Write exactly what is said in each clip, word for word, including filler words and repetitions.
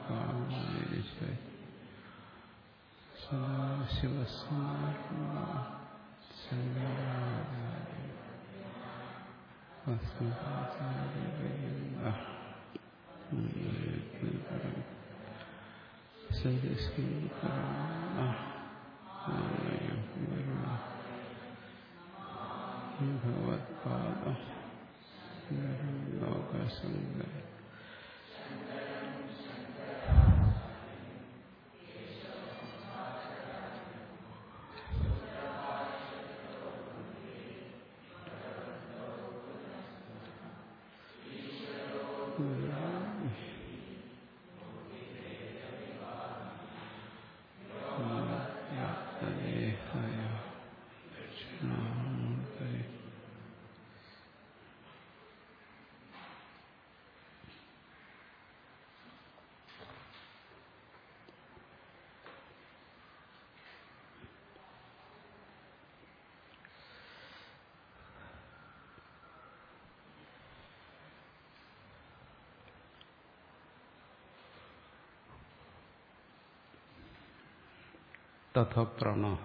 ഭഗവത്പാദ ലോകസുന്ദര തഥാ പ്രാണഃ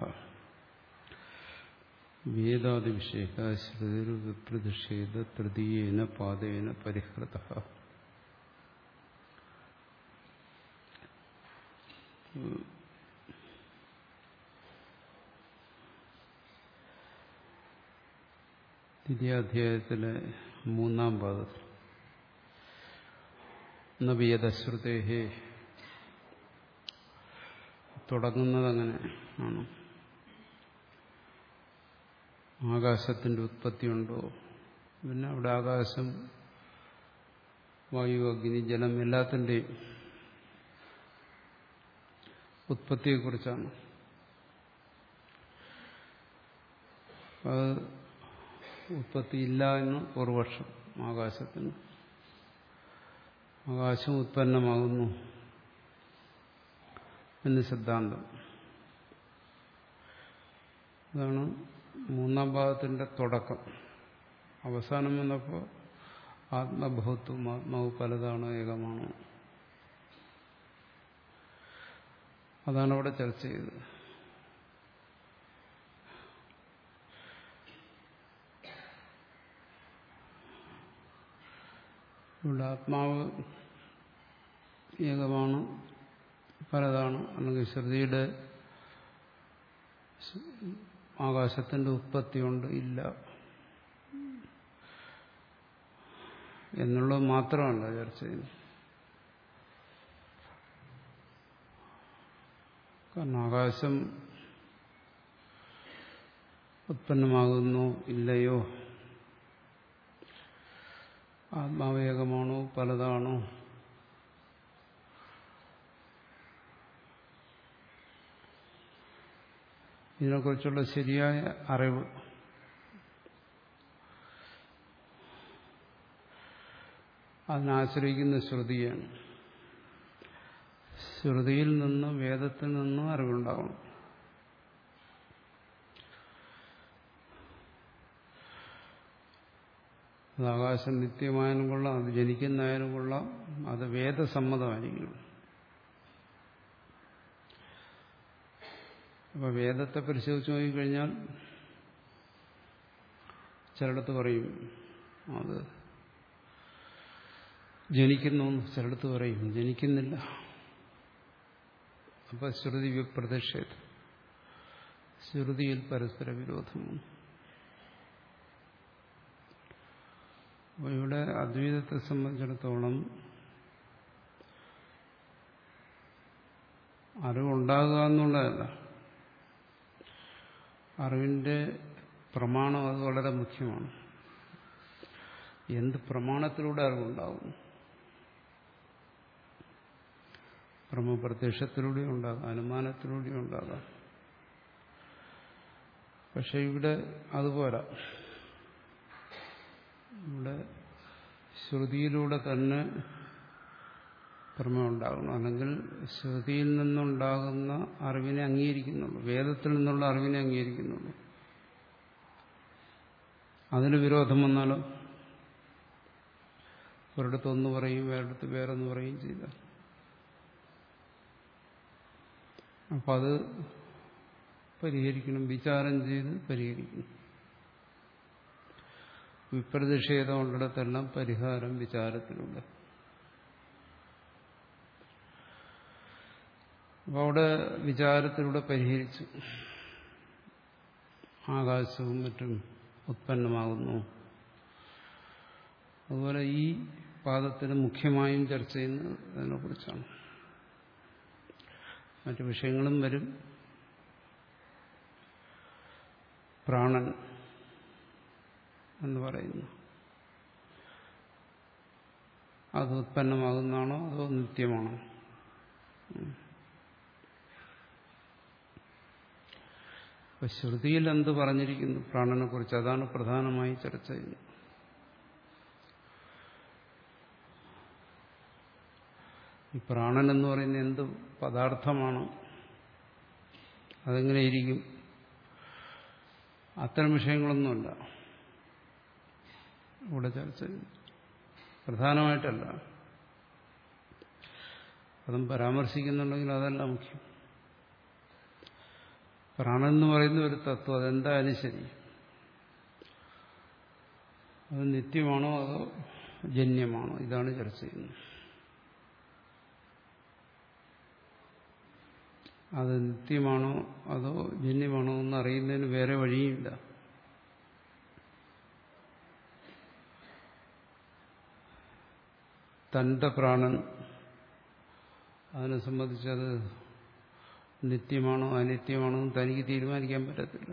വേദാദിവിഷയഃ ശ്രുതിർവിപ്രതിഷേധ തൃതീയേന പാദേന പരിഹൃതഃ. ദ്വിതീയാധ്യായത്തിലെ മൂന്നാം പാദത്തിൽ ന വേദശ്രുതേഹേ തുടങ്ങുന്നത് അങ്ങനെ ആണ്. ആകാശത്തിന്റെ ഉത്പത്തിയുണ്ടോ? പിന്നെ അവിടെ ആകാശം, വായു, അഗ്നി, ജലം എല്ലാത്തിൻ്റെയും ഉത്പത്തിയെക്കുറിച്ചാണ്. അത് ഉത്പത്തിയില്ല എന്ന് പൂർവപക്ഷം. ആകാശത്തിന് ആകാശം ഉത്പന്നമാകുന്നു എന്ന് സിദ്ധാന്തം. അതാണ് മൂന്നാം ഭാഗത്തിന്റെ തുടക്കം. അവസാനം വന്നപ്പോൾ ആത്മബഹുത്വം, ആത്മാവ് പലതാണോ ഏകമാണോ, അതാണ് അവിടെ ചർച്ച ചെയ്തത്. ഇവിടെ ആത്മാവ് ഏകമാണ്, പലതാണ്, അല്ലെങ്കിൽ ശ്രുതിയുടെ ആകാശത്തിന്റെ ഉത്പത്തിയുണ്ട് ഇല്ല എന്നുള്ളത് മാത്രമല്ല ചർച്ച ചെയ്യുന്നത്. കാരണം ആകാശം ഉത്പന്നമാകുന്നു ഇല്ലയോ, ആത്മാവ് ഏകമാണോ പലതാണോ, ഇതിനെക്കുറിച്ചുള്ള ശരിയായ അറിവ് അതിനാശ്രയിക്കുന്ന ശ്രുതിയാണ്. ശ്രുതിയിൽ നിന്ന്, വേദത്തിൽ നിന്നും അറിവുണ്ടാവണം. അത് ആകാശം നിത്യമായാലും കൊള്ളാം, അത് ജനിക്കുന്നതായാലും കൊള്ളാം, അത് വേദസമ്മതമായിരിക്കണം. അപ്പൊ വേദത്തെ പരിശോധിച്ച് നോക്കിക്കഴിഞ്ഞാൽ ചിലയിടത്ത് പറയും അത് ജനിക്കുന്നു, ചിലയിടത്ത് പറയും ജനിക്കുന്നില്ല. അപ്പൊ ശ്രുതി വിപ്രതിഷേധം, ശ്രുതിയിൽ പരസ്പര വിരോധമാണ്. അപ്പോൾ ഇവിടെ അദ്വൈതത്തെ സംബന്ധിച്ചിടത്തോളം അറിവുണ്ടാകുക എന്നുള്ളതല്ല, അറിവിന്റെ പ്രമാണം അത് വളരെ മുഖ്യമാണ്. എന്ത് പ്രമാണത്തിലൂടെ അറിവുണ്ടാകുന്നു? ബ്രഹ്മപ്രത്യക്ഷത്തിലൂടെ ഉണ്ടാകാം, അനുമാനത്തിലൂടെ ഉണ്ടാകാം. പക്ഷെ ഇവിടെ അതുപോലെ ഇവിടെ ശ്രുതിയിലൂടെ തന്നെ പ്രമേയം ഉണ്ടാകണം. അല്ലെങ്കിൽ ശ്രുതിയിൽ നിന്നുണ്ടാകുന്ന അറിവിനെ അംഗീകരിക്കുന്നുള്ളൂ, വേദത്തിൽ നിന്നുള്ള അറിവിനെ അംഗീകരിക്കുന്നുള്ളൂ. അതിന് വിരോധം വന്നാലോ? ഒരിടത്ത് ഒന്ന് പറയും, വേറെടുത്ത് വേറൊന്ന് പറയും ചെയ്താൽ അപ്പം അത് പരിഹരിക്കണം, വിചാരം ചെയ്ത് പരിഹരിക്കണം. വിപ്രതിഷേധമുള്ളിടത്തെല്ലാം പരിഹാരം വിചാരത്തിലൂടെ. അപ്പോൾ അവിടെ വിചാരത്തിലൂടെ പരിഹരിച്ചു. ആകാശവും മറ്റും ഉത്പന്നമാകുന്നു. അതുപോലെ ഈ പാദത്തിന് മുഖ്യമായും ചർച്ച ചെയ്യുന്നത് അതിനെക്കുറിച്ചാണ്. മറ്റു വിഷയങ്ങളും വരും. പ്രാണൻ എന്ന് പറയുന്നു, അത് ഉത്പന്നമാകുന്നതാണോ അതോ നിത്യമാണോ? അപ്പൊ ശ്രുതിയിൽ എന്ത് പറഞ്ഞിരിക്കുന്നു പ്രാണനെ കുറിച്ച്, അതാണ് പ്രധാനമായി ചർച്ച ചെയ്യുന്നത്. ഈ പ്രാണൻ എന്ന് പറയുന്നത് എന്ത് പദാർത്ഥമാണ്, അതെങ്ങനെയിരിക്കും, അത്തരം വിഷയങ്ങളൊന്നുമല്ല ഇവിടെ ചർച്ച ചെയ്യുന്നു. പ്രധാനമായിട്ടല്ല, അതും പരാമർശിക്കുന്നുണ്ടെങ്കിൽ അതല്ല മുഖ്യം. പ്രാണൻ എന്ന് പറയുന്ന ഒരു തത്വം, അതെന്തായാലും ശരി, അത് നിത്യമാണോ അതോ ജന്യമാണോ, ഇതാണ് ചർച്ച ചെയ്യുന്നത്. അത് നിത്യമാണോ അതോ ജന്യമാണോ എന്ന് അറിയുന്നതിന് വേറെ വഴിയില്ല. തന്റെ പ്രാണൻ, അതിനെ സംബന്ധിച്ചത് നിത്യമാണോ അനിത്യമാണോ എന്ന് തനിക്ക് തീരുമാനിക്കാൻ പറ്റത്തില്ല.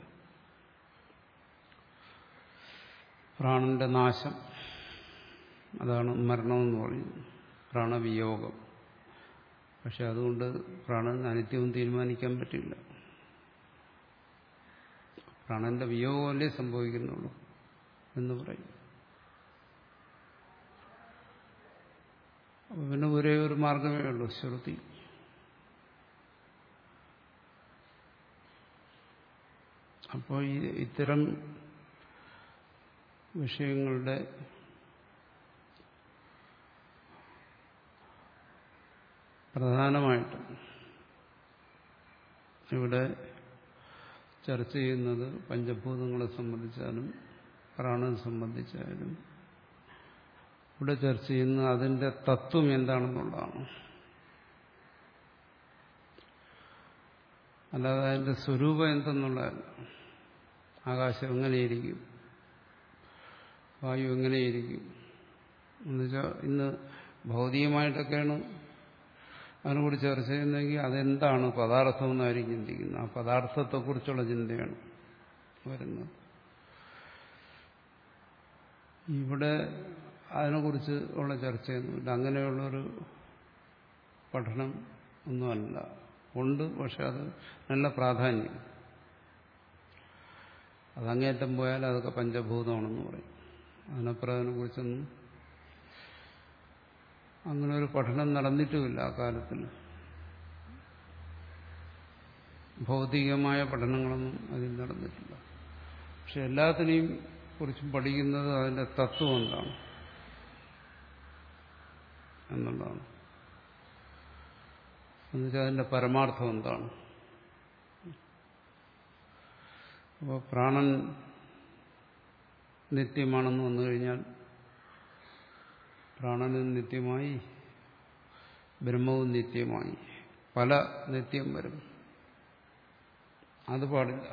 പ്രാണന്റെ നാശം, അതാണ് മരണമെന്ന് പറയുന്നത്, പ്രാണവിയോഗം. പക്ഷെ അതുകൊണ്ട് പ്രാണൻ അനിത്യവും തീരുമാനിക്കാൻ പറ്റില്ല. പ്രാണന്റെ വിയോഗമല്ലേ സംഭവിക്കുന്നുള്ളൂ എന്ന് പറയും. അപ്പൊ പിന്നെ ഒരേ ഒരു മാർഗമേ ഉള്ളൂ, ശ്രുതി. അപ്പോൾ ഈ ഇത്തരം വിഷയങ്ങളുടെ പ്രധാനമായിട്ട് ഇവിടെ ചർച്ച ചെയ്യുന്നത് പഞ്ചഭൂതങ്ങളെ സംബന്ധിച്ചാലും പ്രാണനെ സംബന്ധിച്ചാലും ഇവിടെ ചർച്ച ചെയ്യുന്നത് അതിന്റെ തത്വം എന്താണെന്നുള്ളതാണ്. അല്ലാതെ അതിന്റെ സ്വരൂപം എന്തെന്നുള്ളതല്ല. ആകാശം എങ്ങനെയിരിക്കും, വായു എങ്ങനെയിരിക്കും എന്നുവെച്ചാൽ ഇന്ന് ഭൗതികമായിട്ടൊക്കെയാണ് അതിനെക്കുറിച്ച് ചർച്ച ചെയ്യുന്നതെങ്കിൽ അതെന്താണ് പദാർത്ഥം എന്നായിരിക്കും ചിന്തിക്കുന്നത്. ആ പദാർത്ഥത്തെക്കുറിച്ചുള്ള ചിന്തയാണ് വരുന്നത്. ഇവിടെ അതിനെക്കുറിച്ച് ഉള്ള ചർച്ചയൊന്നുമില്ല. അങ്ങനെയുള്ളൊരു പഠനം ഒന്നുമല്ല. ഉണ്ട്, പക്ഷെ അത് നല്ല പ്രാധാന്യം. അതങ്ങേറ്റം പോയാൽ അതൊക്കെ പഞ്ചഭൂതമാണെന്ന് പറയും. അതിനപ്പുറം അതിനെക്കുറിച്ചൊന്നും അങ്ങനെ ഒരു പഠനം നടന്നിട്ടുമില്ല ആ കാലത്തിൽ. ഭൗതികമായ പഠനങ്ങളൊന്നും അതിൽ നടന്നിട്ടില്ല. പക്ഷെ എല്ലാത്തിനെയും കുറിച്ചും പഠിക്കുന്നത് അതിന്റെ തത്വം എന്താണ് എന്നുള്ളതാണ്. എന്നുവെച്ചാൽ അതിന്റെ പരമാർത്ഥം എന്താണ്. അപ്പോൾ പ്രാണൻ നിത്യമാണെന്ന് വന്നു കഴിഞ്ഞാൽ പ്രാണനും നിത്യമായി, ബ്രഹ്മവും നിത്യമായി, പല നിത്യം വരും. അത് പാടില്ല.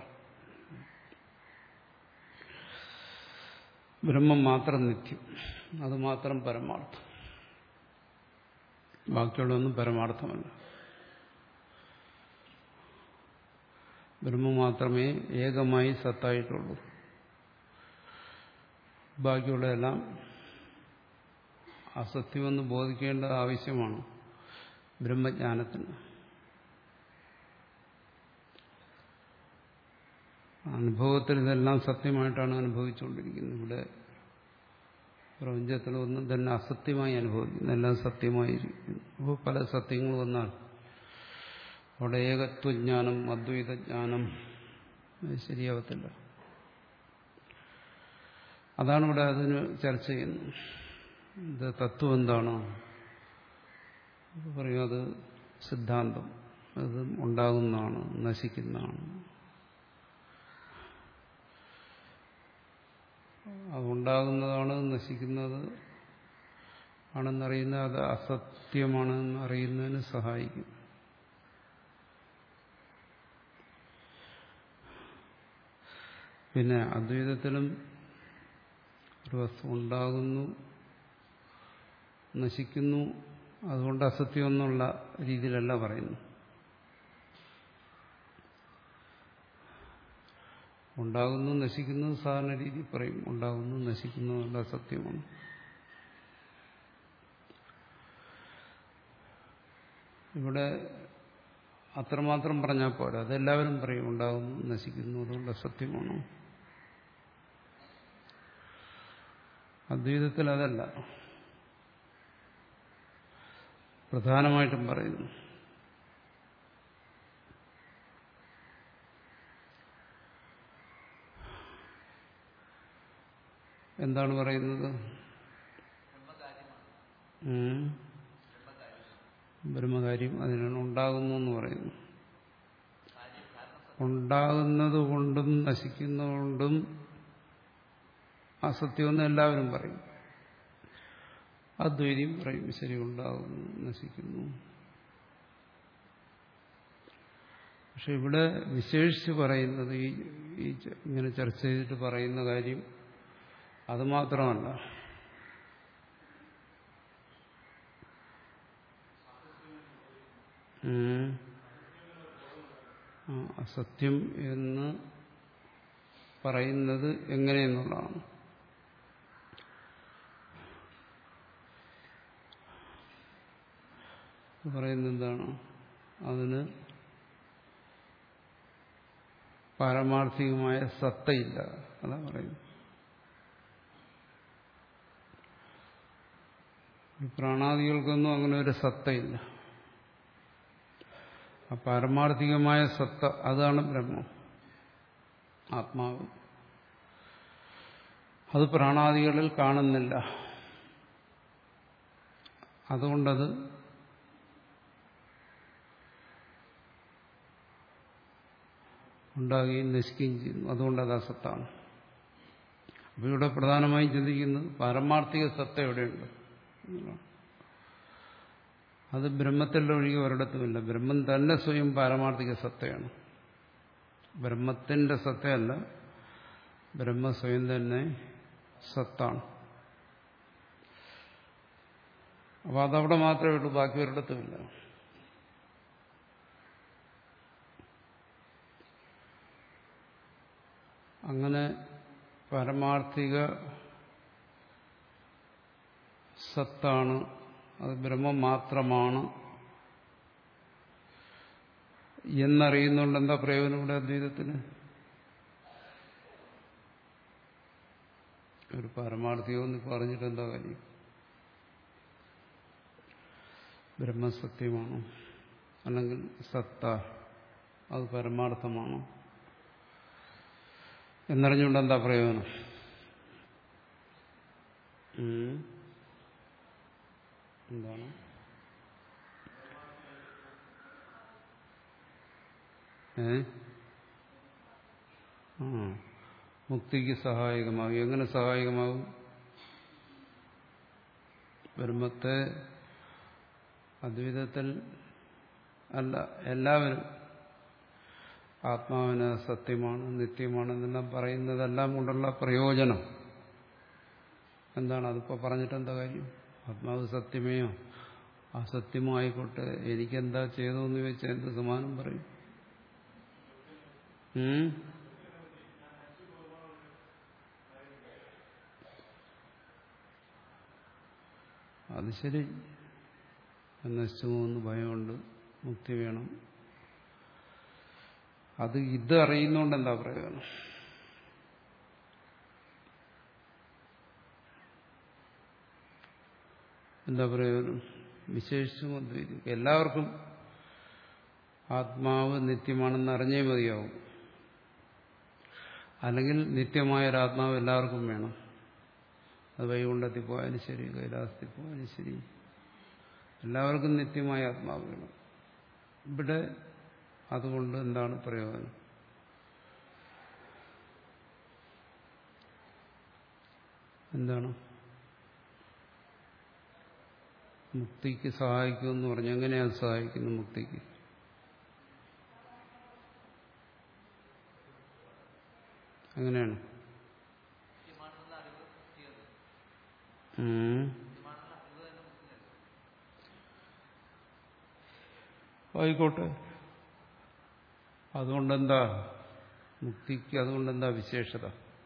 ബ്രഹ്മം മാത്രം നിത്യം, അത് മാത്രം പരമാർത്ഥം. ബാക്കിയുള്ളതൊന്നും പരമാർത്ഥമല്ല. ബ്രഹ്മം മാത്രമേ ഏകമായി സത്തായിട്ടുള്ളൂ. ബാക്കിയുള്ളതെല്ലാം അസത്യമെന്ന് ബോധിക്കേണ്ടത് ആവശ്യമാണ് ബ്രഹ്മജ്ഞാനത്തിന്. അനുഭവത്തിൽ ഇതെല്ലാം സത്യമായിട്ടാണ് അനുഭവിച്ചുകൊണ്ടിരിക്കുന്നത്. ഇവിടെ പ്രപഞ്ചത്തിലൊന്നും തന്നെ അസത്യമായി അനുഭവിക്കുന്നു, എല്ലാം സത്യമായിരിക്കുന്നു. അപ്പോൾ പല സത്യങ്ങൾ വന്നാൽ അവിടെ ഏകത്വജ്ഞാനം, അദ്വൈതജ്ഞാനം ശരിയാവത്തില്ല. അതാണ് ഇവിടെ അതിന് ചർച്ച ചെയ്യുന്നത്. ഇത് തത്വം എന്താണോ പറയും, അത് സിദ്ധാന്തം. അതും ഉണ്ടാകുന്നതാണ്, നശിക്കുന്നതാണ്. അതുണ്ടാകുന്നതാണ്, നശിക്കുന്നത് ആണെന്നറിയുന്നത് അത് അസത്യമാണെന്ന് അറിയുന്നതിന് സഹായിക്കും. പിന്നെ അദ്വൈതത്തിലും ഒരു വസ്തു ഉണ്ടാകുന്നു, നശിക്കുന്നു, അതുകൊണ്ട് അസത്യം എന്നുള്ള രീതിയിലല്ല പറയുന്നു. ഉണ്ടാകുന്നു, നശിക്കുന്നു സാധാരണ രീതി പറയും. ഉണ്ടാകുന്നു, നശിക്കുന്നു എന്നുള്ള അസത്യമാണ്. ഇവിടെ അത്രമാത്രം പറഞ്ഞാൽ പോരാ, അതെല്ലാവരും പറയും. ഉണ്ടാകുന്നു, നശിക്കുന്നു, അതുകൊണ്ട് അസത്യമാണ്. അദ്വൈതത്തിൽ അതല്ല പ്രധാനമായിട്ടും പറയുന്നു. എന്താണ് പറയുന്നത്? ബ്രഹ്മകാര്യം അതിനാണ് ഉണ്ടാകുന്നു എന്ന് പറയുന്നു. ഉണ്ടാകുന്നത് കൊണ്ടും നശിക്കുന്നതുകൊണ്ടും അസത്യമെന്ന് എല്ലാവരും പറയും. അദ്വൈതിയും പറയും ശരി, ഉണ്ടാകുന്നു, നശിക്കുന്നു. പക്ഷെ ഇവിടെ വിശേഷിച്ച് പറയുന്നത് ഈ ഇങ്ങനെ ചർച്ച ചെയ്തിട്ട് പറയുന്ന കാര്യം അത് മാത്രമല്ല. അസത്യം എന്ന് പറയുന്നത് എങ്ങനെയെന്നുള്ളതാണ്. പറയുന്നത് എന്താണ്? അതിന് പാരമാർത്ഥികമായ സത്തയില്ല, അതാ പറയുന്നത്. പ്രാണാദികൾക്കൊന്നും അങ്ങനെ ഒരു സത്തയില്ല. ആ പാരമാർത്ഥികമായ സത്ത അതാണ് ബ്രഹ്മം, ആത്മാവ്. അത് പ്രാണാദികളിൽ കാണുന്നില്ല. അതുകൊണ്ടത് ഉണ്ടാകുകയും നശിക്കുകയും ചെയ്യുന്നു. അതുകൊണ്ടത് അസത്താണ്. അപ്പോൾ ഇവിടെ പ്രധാനമായും ചിന്തിക്കുന്നത് പാരമാർത്ഥിക സത്ത എവിടെയുണ്ട്. അത് ബ്രഹ്മത്തിൽ ഒഴികെ ഒരിടത്തുമില്ല. ബ്രഹ്മം തന്നെ സ്വയം പാരമാർത്ഥിക സത്തയാണ്. ബ്രഹ്മത്തിന്റെ സത്തയല്ല, ബ്രഹ്മ സ്വയം തന്നെ സത്താണ്. അപ്പോൾ അതവിടെ മാത്രമേ ഉള്ളൂ, ബാക്കി ഒരിടത്തുമില്ല. അങ്ങനെ പാരമാർത്ഥിക സത്താണ്, അത് ബ്രഹ്മം മാത്രമാണ് എന്നറിയുന്നുണ്ട്. എന്താ പ്രയോജനം ഇവിടെ അദ്വൈതത്തിന്? ഒരു പാരമാർത്ഥികമെന്ന് പറഞ്ഞിട്ട് എന്താ കാര്യം? ബ്രഹ്മസത്യമാണോ അല്ലെങ്കിൽ സത്ത അത് പരമാർത്ഥമാണോ എന്നറിഞ്ഞുകൊണ്ട് എന്താ പ്രയോജനം? എന്താണ്? ഏ ആ മുക്തിക്ക് സഹായകമാകും. എങ്ങനെ സഹായകമാകും? ബ്രഹ്മത്തെ അദ്വൈതത്തിൽ അല്ല, എല്ലാവരും ആത്മാവിന് സത്യമാണ്, നിത്യമാണെന്നെല്ലാം പറയുന്നതെല്ലാം കൊണ്ടുള്ള പ്രയോജനം എന്താണ്? അതിപ്പോൾ പറഞ്ഞിട്ട് എന്താ കാര്യം? ആത്മാവ് സത്യമേയോ അസത്യമോ ആയിക്കോട്ടെ, എനിക്കെന്താ ചെയ്തോന്ന് ചോദിച്ചാൽ എന്ത് സമാനം പറയും? അത് ശരി, നശിച്ചു പോകുന്ന ഭയമുണ്ട്, മുക്തി വേണം. അത് ഇത് അറിയുന്നോണ്ട് എന്താ പ്രയോജനം? എന്താ പ്രയോജനം? വിശേഷിച്ചും അദ്വൈതം എല്ലാവർക്കും ആത്മാവ് നിത്യമാണെന്ന് അറിഞ്ഞേ മതിയാവും. അല്ലെങ്കിൽ നിത്യമായ ഒരാത്മാവ് എല്ലാവർക്കും വേണം. അത് വൈകുണ്ഠത്തിൽ പോയാലും ശരി, കൈലാസത്തിൽ പോയാലും ശരി, എല്ലാവർക്കും നിത്യമായ ആത്മാവ് വേണം. ഇവിടെ അതുകൊണ്ട് എന്താണ് പ്രയോജനം? എന്താണ് മുക്തിക്ക് സഹായിക്കുമെന്ന് പറഞ്ഞു? എങ്ങനെയാണ് സഹായിക്കുന്നത് മുക്തിക്ക്? അങ്ങനെയാണ് ആയിക്കോട്ടെ. അതുകൊണ്ടെന്താ മുക്തിക്ക്? അതുകൊണ്ടെന്താ വിശേഷത?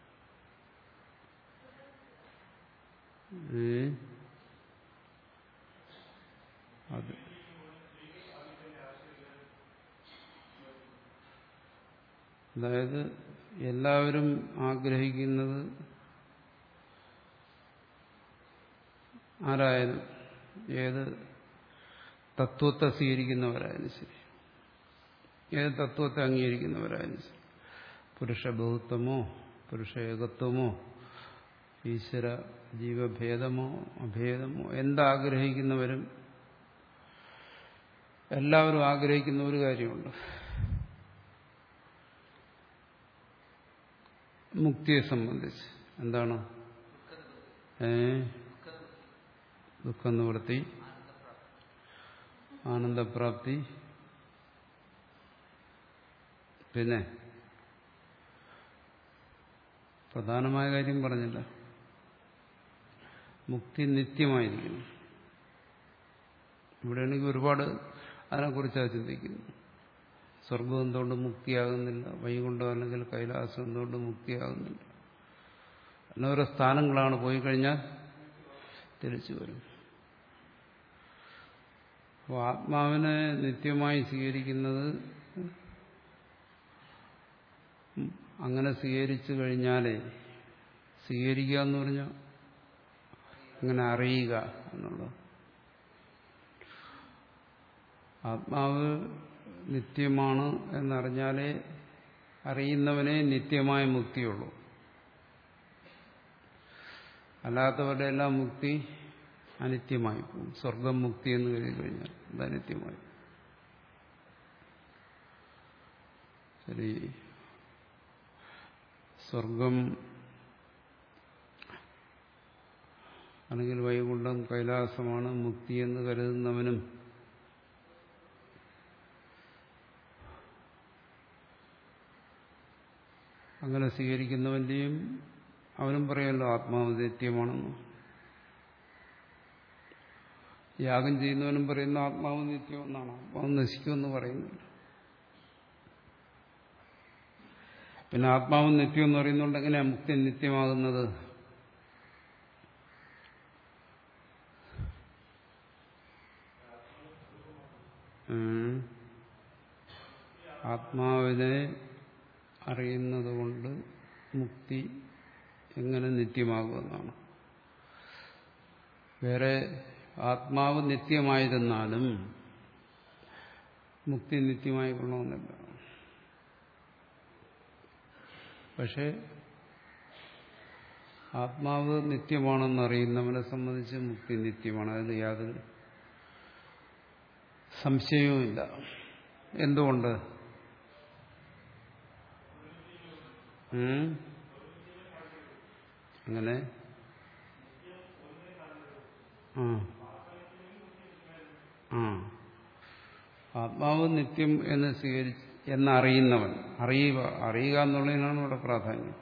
അത് അതായത് എല്ലാവരും ആഗ്രഹിക്കുന്നത് ആരായാലും ഏത് തത്വത്തെ സ്വീകരിക്കുന്നവരായാലും ശരി, ഏത് തത്വത്തെ അംഗീകരിക്കുന്നവരായാലും ശരി, പുരുഷ ബഹുത്വമോ പുരുഷ ഏകത്വമോ ഈശ്വര ജീവഭേദമോ അഭേദമോ എന്താഗ്രഹിക്കുന്നവരും എല്ലാവരും ആഗ്രഹിക്കുന്ന ഒരു കാര്യമുണ്ട്, മുക്തിയെ സംബന്ധിച്ച്. എന്താണ്? ഏ ദുഃഖനിവൃത്തി, ആനന്ദപ്രാപ്തി, പിന്നെ പ്രധാനമായ കാര്യം പറഞ്ഞില്ല, മുക്തി നിത്യമായിരിക്കുന്നു. ഇവിടെയാണെങ്കിൽ ഒരുപാട് അതിനെക്കുറിച്ചാണ് ചിന്തിക്കുന്നത്. സ്വർഗം എന്തുകൊണ്ട് മുക്തിയാകുന്നില്ല? വൈകുണ്ഠം അല്ലെങ്കിൽ കൈലാസം എന്തുകൊണ്ട് മുക്തിയാകുന്നില്ല? അങ്ങനെ ഓരോ സ്ഥാനങ്ങളാണ്. പോയി കഴിഞ്ഞാൽ തിരിച്ചു വരും. അപ്പോൾ ആത്മാവിനെ നിത്യമായി സ്വീകരിക്കുന്നത്, അങ്ങനെ സ്വീകരിച്ചു കഴിഞ്ഞാലേ, സ്വീകരിക്കുക എന്ന് പറഞ്ഞാൽ അങ്ങനെ അറിയുക എന്നുള്ളത്. ആത്മാവ് നിത്യമാണ് എന്നറിഞ്ഞാലേ അറിയുന്നവനെ നിത്യമായ മുക്തിയുള്ളൂ. അല്ലാത്തവരുടെ എല്ലാം മുക്തി അനിത്യമായി പോകും. സ്വർഗം മുക്തി എന്ന് കരുതി കഴിഞ്ഞാൽ അത് അനിത്യമായി. ശരി, സ്വർഗം അല്ലെങ്കിൽ വൈകുണ്ഠം കൈലാസമാണ് മുക്തി എന്ന് കരുതുന്നവനും അങ്ങനെ സ്വീകരിക്കുന്നവന്റെയും അവനും പറയുമല്ലോ ആത്മാവ് നിത്യമാണെന്ന്. യാഗം ചെയ്യുന്നവനും പറയുന്ന ആത്മാവ് നിത്യമെന്നാണ്. ആത്മാവ് നശിക്കുമെന്ന് പറയുന്നില്ല. പിന്നെ ആത്മാവ് നിത്യം എന്ന് പറയുന്നുണ്ട് എങ്ങനെയാണ് മുക്തി നിത്യമാകുന്നത്? ആത്മാവിനെ അറിയുന്നത് കൊണ്ട് മുക്തി എങ്ങനെ നിത്യമാകുമെന്നാണ്. വേറെ ആത്മാവ് നിത്യമായിരുന്നാലും മുക്തി നിത്യമായി കൊള്ളണമെന്നില്ല. പക്ഷെ ആത്മാവ് നിത്യമാണെന്നറിയുന്നവനെ സംബന്ധിച്ച് മുക്തി നിത്യമാണ്. അതിൽ യാതൊരു സംശയവുമില്ല. എന്തുകൊണ്ട്? അങ്ങനെ ആ ആ ആത്മാവ് നിത്യം എന്ന് സ്വീകരിച്ച് എന്നറിയുന്നവൻ, അറിയുക അറിയുക എന്നുള്ളതിനാണ് ഇവിടെ പ്രാധാന്യം.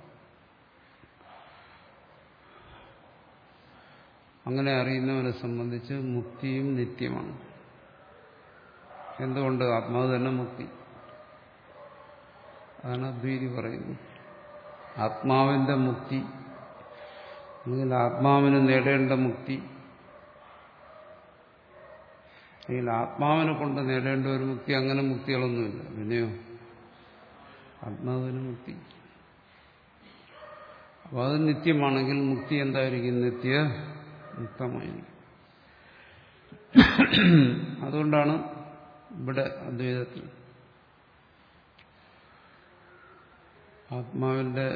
അങ്ങനെ അറിയുന്നവനെ സംബന്ധിച്ച് മുക്തിയും നിത്യമാണ്. എന്തുകൊണ്ട്? ആത്മാവ് തന്നെ മുക്തി. അതാണ് അദ്വൈതി പറയുന്നത്. ആത്മാവിന്റെ മുക്തി അല്ലെങ്കിൽ ആത്മാവിന് നേടേണ്ട മുക്തി അല്ലെങ്കിൽ ആത്മാവിനെ കൊണ്ട് നേടേണ്ട ഒരു മുക്തി, അങ്ങനെ മുക്തികളൊന്നുമില്ല. പിന്നെയോ ആത്മാവിന് മുക്തി. അപ്പോൾ അത് നിത്യമാണെങ്കിൽ മുക്തി എന്തായിരിക്കും? നിത്യ മുക്തമായിരിക്കും. അതുകൊണ്ടാണ് ഇവിടെ അദ്വൈതത്തിൽ ആത്മാവിന്റെ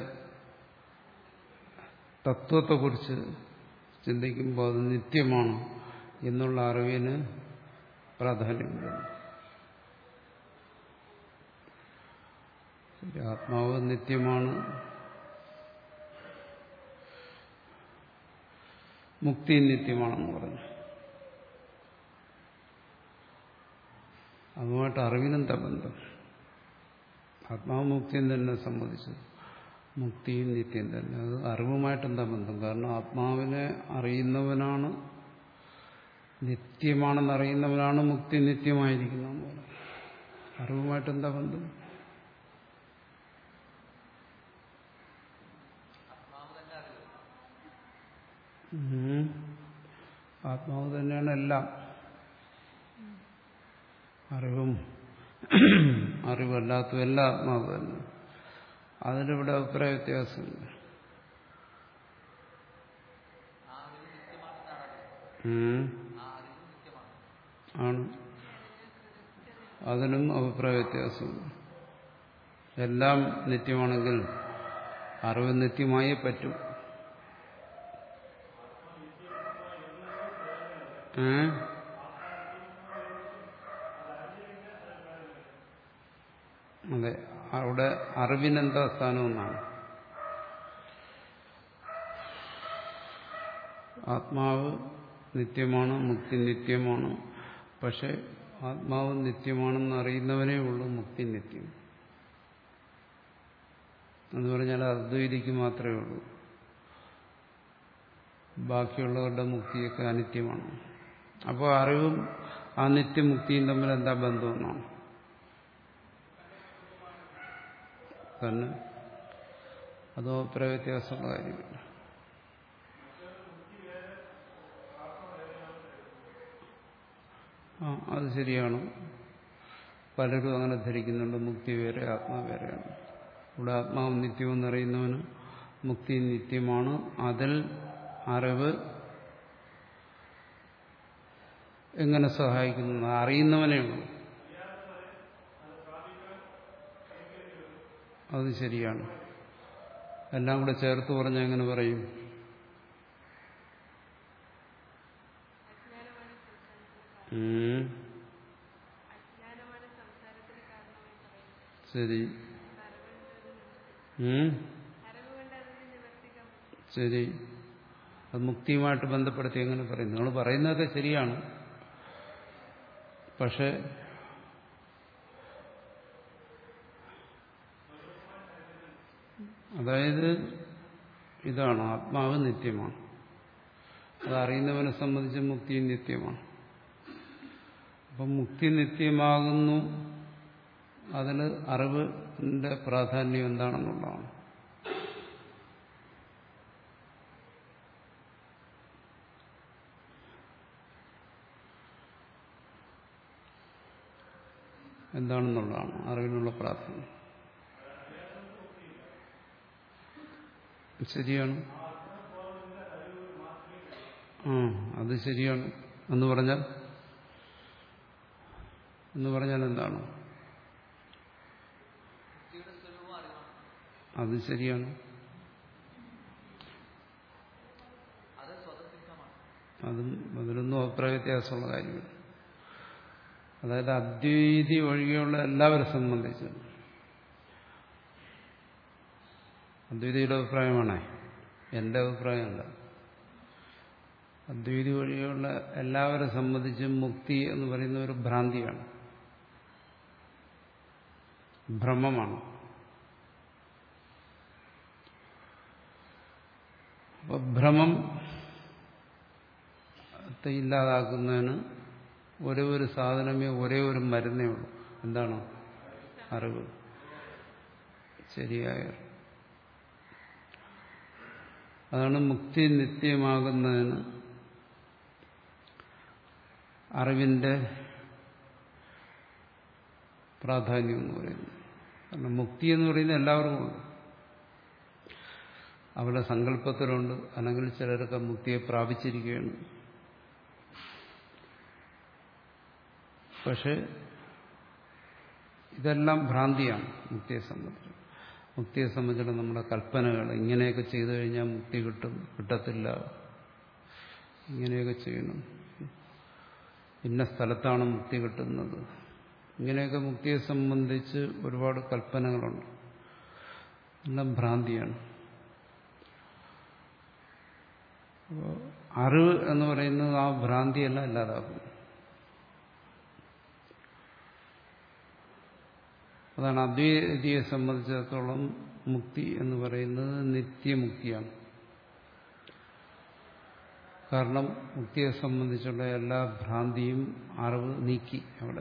തത്വത്തെക്കുറിച്ച് ചിന്തിക്കുമ്പോൾ അത് നിത്യമാണ് എന്നുള്ള അറിവിന് പ്രാധാന്യമുണ്ട്. ശരി, ആത്മാവ് നിത്യമാണ്, മുക്തി നിത്യമാണെന്ന് പറഞ്ഞു. അതുമായിട്ട് അറിവിനെന്താ ബന്ധം? ആത്മാവ് മുക്തിയും തന്നെ സംബന്ധിച്ചു, മുക്തിയും നിത്യം തന്നെ. അത് അറിവുമായിട്ടെന്താ ബന്ധം? കാരണം ആത്മാവിനെ അറിയുന്നവനാണ്, നിത്യമാണെന്ന് അറിയുന്നവനാണ് മുക്തി നിത്യമായിരിക്കുന്നത്. അറിവുമായിട്ടെന്താ ബന്ധം? ആത്മാവ് തന്നെയാണ് എല്ലാം. അറിവും അറിവല്ലാത്തതും എല്ലാം ആത്മാവ് തന്നെ. അതിലിവിടെ അഭിപ്രായ വ്യത്യാസമില്ല. ആണ്, അതിനും അഭിപ്രായ വ്യത്യാസമില്ല. എല്ലാം നിത്യമാണെങ്കിൽ അറിവ് നിത്യമായേ പറ്റൂ. ഏ അതെ, അവിടെ അറിവിനെന്താ സ്ഥാനമെന്നാണ്. ആത്മാവ് നിത്യമാണ്, മുക്തി നിത്യമാണ്. പക്ഷെ ആത്മാവ് നിത്യമാണെന്ന് അറിയുന്നവനേ ഉള്ളൂ മുക്തി നിത്യം എന്ന് പറഞ്ഞാൽ അദ്വൈതിക്ക് മാത്രമേ ഉള്ളൂ. ബാക്കിയുള്ളവരുടെ മുക്തിയൊക്കെ അനിത്യമാണ്. അപ്പോൾ അറിവും ആ നിത്യമുക്തിയും തമ്മിൽ എന്താ ബന്ധമെന്നാണ് തന്നെ. അതോ അഭിപ്രായ വ്യത്യാസമുള്ള കാര്യമില്ല. ആ അത് ശരിയാണ്. പലരും അങ്ങനെ ധരിക്കുന്നുണ്ട്, മുക്തി വേറെ ആത്മാവ് വേറെയാണ്. ഇവിടെ ആത്മാവ് നിത്യമെന്നറിയുന്നവന് മുക്തി നിത്യമാണ്. അതിൽ അറിവ് എങ്ങനെ സഹായിക്കുന്നു? അറിയുന്നവനേ ഉള്ളൂ. അത് ശരിയാണ്. എല്ലാം കൂടെ ചേർത്ത് പറഞ്ഞാൽ എങ്ങനെ പറയും? ശരി ശരി അത് മുക്തിയുമായിട്ട് ബന്ധപ്പെടുത്തി എങ്ങനെ പറയും? നിങ്ങൾ പറയുന്നതൊക്കെ ശരിയാണ്. പക്ഷെ അതായത് ഇതാണ്, ആത്മാവ് നിത്യമാണ്, അത് അറിയുന്നവനെ സംബന്ധിച്ച് മുക്തി നിത്യമാണ്. അപ്പം മുക്തി നിത്യമാകുന്നു, അതിന് അറിവിന്റെ പ്രാധാന്യം എന്താണെന്നുള്ളതാണ്. എന്താണെന്നുള്ളതാണ് അറിവിനുള്ള പ്രാധാന്യം. ശരിയാണ്. ആ അത് ശരിയാണ് എന്ന് പറഞ്ഞാൽ എന്ന് പറഞ്ഞാൽ എന്താണ്? അത് ശരിയാണ്. അതും അതിലൊന്നും അഭിപ്രായ വ്യത്യാസമുള്ള കാര്യമില്ല. അതായത് അദ്വൈതി ഒഴികെയുള്ള എല്ലാവരെ സംബന്ധിച്ച്, അദ്വൈതിയുടെ അഭിപ്രായമാണേ, എന്റെ അഭിപ്രായമല്ല, അദ്വൈതി ഒഴികെയുള്ള എല്ലാവരെ സംബന്ധിച്ചും മുക്തി എന്ന് പറയുന്ന ഒരു ഭ്രാന്തിയാണ്, ഭ്രമമാണ്. അപ്പൊ ഭ്രമം ഇല്ലാതാക്കുന്നതിന് ഒരേ ഒരു സാധനമേ, ഒരേ ഒരു മരുന്നേ ഉള്ളൂ. എന്താണ്? അറിവ്. ശരിയായ അതാണ് മുക്തി നിത്യമാകുന്നതിന് അറിവിന്റെ പ്രാധാന്യം എന്ന് പറയുന്നത്. കാരണം മുക്തി എന്ന് പറയുന്നത് എല്ലാവർക്കും ഉണ്ട്. അവരുടെ സങ്കല്പത്തിലുണ്ട്, അല്ലെങ്കിൽ ചിലരൊക്കെ മുക്തിയെ പ്രാപിച്ചിരിക്കുകയാണ്. പക്ഷെ ഇതെല്ലാം ഭ്രാന്തിയാണ് മുക്തിയെ സംബന്ധിച്ച്. മുക്തിയെ സംബന്ധിച്ചുള്ള നമ്മുടെ കൽപ്പനകൾ, ഇങ്ങനെയൊക്കെ ചെയ്തു കഴിഞ്ഞാൽ മുക്തി കിട്ടും, കിട്ടത്തില്ല, ഇങ്ങനെയൊക്കെ ചെയ്യണം, ഇന്ന സ്ഥലത്താണ് മുക്തി കിട്ടുന്നത്, ഇങ്ങനെയൊക്കെ മുക്തിയെ സംബന്ധിച്ച് ഒരുപാട് കൽപ്പനകളുണ്ട്. എല്ലാം ഭ്രാന്തിയാണ്. അപ്പോൾ അറിവ് എന്ന് പറയുന്നത് ആ ഭ്രാന്തിയെല്ലാം ഇല്ലാതാക്കും. അതാണ് അദ്വൈതിയെ സംബന്ധിച്ചിടത്തോളം മുക്തി എന്ന് പറയുന്നത് നിത്യമുക്തിയാണ്. കാരണം മുക്തിയെ സംബന്ധിച്ചുള്ള എല്ലാ ഭ്രാന്തിയും അറിവ് നീക്കി അവിടെ.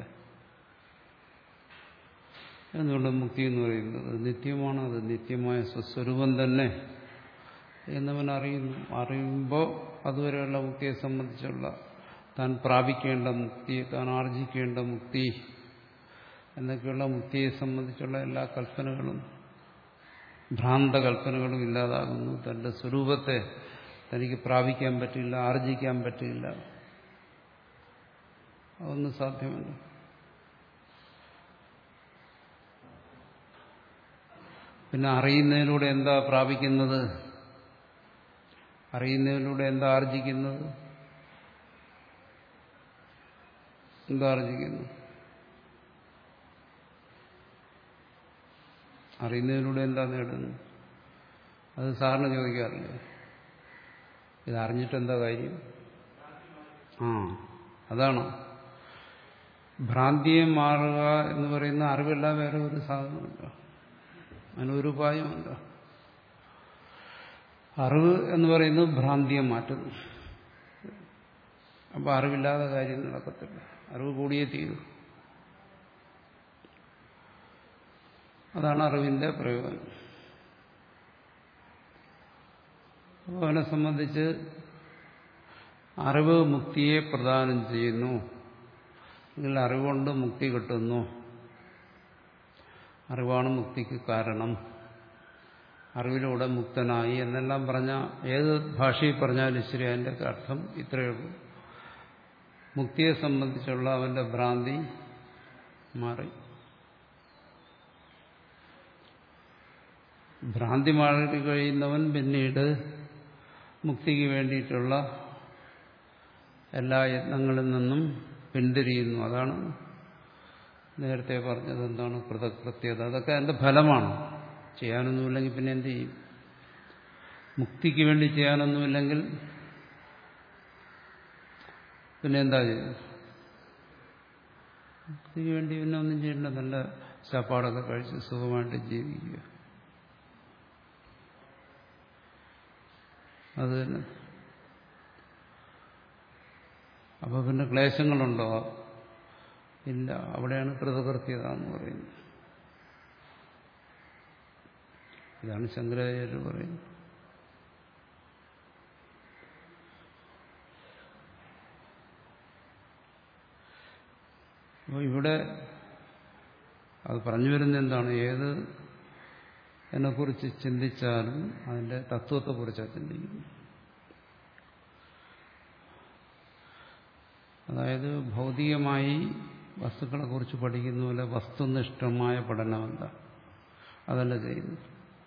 എന്തുകൊണ്ട് മുക്തി എന്ന് പറയുന്നത് നിത്യമാണ്, അത് നിത്യമായ സ്വസ്വരൂപം തന്നെ എന്നവൻ അറിയുന്നു. അറിയുമ്പോൾ അതുവരെയുള്ള മുക്തിയെ സംബന്ധിച്ചുള്ള താൻ പ്രാപിക്കേണ്ട മുക്തി, താൻ ആർജിക്കേണ്ട മുക്തി എന്നൊക്കെയുള്ള മുക്തിയെ സംബന്ധിച്ചുള്ള എല്ലാ കൽപ്പനകളും ഭ്രാന്ത കൽപ്പനകളും ഇല്ലാതാകുന്നു. തന്റെ സ്വരൂപത്തെ തനിക്ക് പ്രാപിക്കാൻ പറ്റില്ല, ആർജിക്കാൻ പറ്റില്ല, അതൊന്നും സാധ്യമല്ല. പിന്നെ അറിയുന്നതിലൂടെ എന്താ പ്രാപിക്കുന്നത്? അറിയുന്നതിലൂടെ എന്താ ആർജിക്കുന്നത്? എന്താ ആർജിക്കുന്നു? അറിയുന്നതിലൂടെ എന്താ നേടുന്നു? അത് സാറിന് ചോദിക്കാറില്ലേ? ഇത് അറിഞ്ഞിട്ട് എന്താ കാര്യം? ആ അതാണ് ഭ്രാന്തിയെ മാറുക എന്ന് പറയുന്ന അറിവല്ല, വേറെ ഒരു സാധനമില്ല, അതിനൊരു ഉപായമില്ല. അറിവ് എന്ന് പറയുന്നത് ഭ്രാന്തിയെ മാറ്റുന്നു. അപ്പൊ അറിവില്ലാതെ കാര്യം നടക്കത്തില്ല, അറിവ് കൂടിയേ തീരൂ. അതാണ് അറിവിന്റെ പ്രയോജനം. അപ്പോൾ അവനെ സംബന്ധിച്ച് അറിവ് മുക്തിയെ പ്രദാനം ചെയ്യുന്നു, അല്ലെങ്കിൽ അറിവുകൊണ്ട് മുക്തി കിട്ടുന്നു, അറിവാണ് മുക്തിക്ക് കാരണം, അറിവിലൂടെ മുക്തനായി എന്നെല്ലാം പറഞ്ഞ ഏത് ഭാഷയിൽ പറഞ്ഞാലും ശരി, അതിൻ്റെ അർത്ഥം ഇത്രയേ ഉള്ളൂ. മുക്തിയെ സംബന്ധിച്ചുള്ള അവന്റെ ഭ്രാന്തി മാറി. ഭ്രാന്തി മാറി കഴിയുന്നവൻ പിന്നീട് മുക്തിക്ക് വേണ്ടിയിട്ടുള്ള എല്ലാ യത്നങ്ങളിൽ നിന്നും പിന്തിരിയുന്നു. അതാണ് നേരത്തെ പറഞ്ഞത്. എന്താണ് കൃതകൃത്യത? അതൊക്കെ അതിന്റെ ഫലമാണ്. ചെയ്യാനൊന്നുമില്ലെങ്കിൽ പിന്നെ എന്ത് ചെയ്യും? മുക്തിക്ക് വേണ്ടി ചെയ്യാനൊന്നുമില്ലെങ്കിൽ പിന്നെ എന്താ ചെയ്യും? മുക്തിക്ക് വേണ്ടി പിന്നെ ഒന്നും ചെയ്യേണ്ട, നല്ല ചാപ്പാടൊക്കെ കഴിച്ച് സുഖമായിട്ട് ജീവിക്കുക, അത് തന്നെ. അപ്പൊ പിന്നെ ക്ലേശങ്ങളുണ്ടോ? ഇല്ല. അവിടെയാണ് കൃതകൃത്യത എന്ന് പറയുന്നത്. ഇതാണ് ശങ്കരാചാര്യർ പറയുന്നത്. അപ്പോൾ ഇവിടെ അത് പറഞ്ഞു വരുന്നത് എന്താണ്? ഏത് എന്നെക്കുറിച്ച് ചിന്തിച്ചാലും അതിന്റെ തത്വത്തെക്കുറിച്ചാണ് ചിന്തിക്കുന്നത്. അതായത് ഭൗതികമായി വസ്തുക്കളെ കുറിച്ച് പഠിക്കുന്ന പോലെ വസ്തുനിഷ്ഠമായ പഠനമല്ല, അതല്ല ചെയ്യുന്നത്.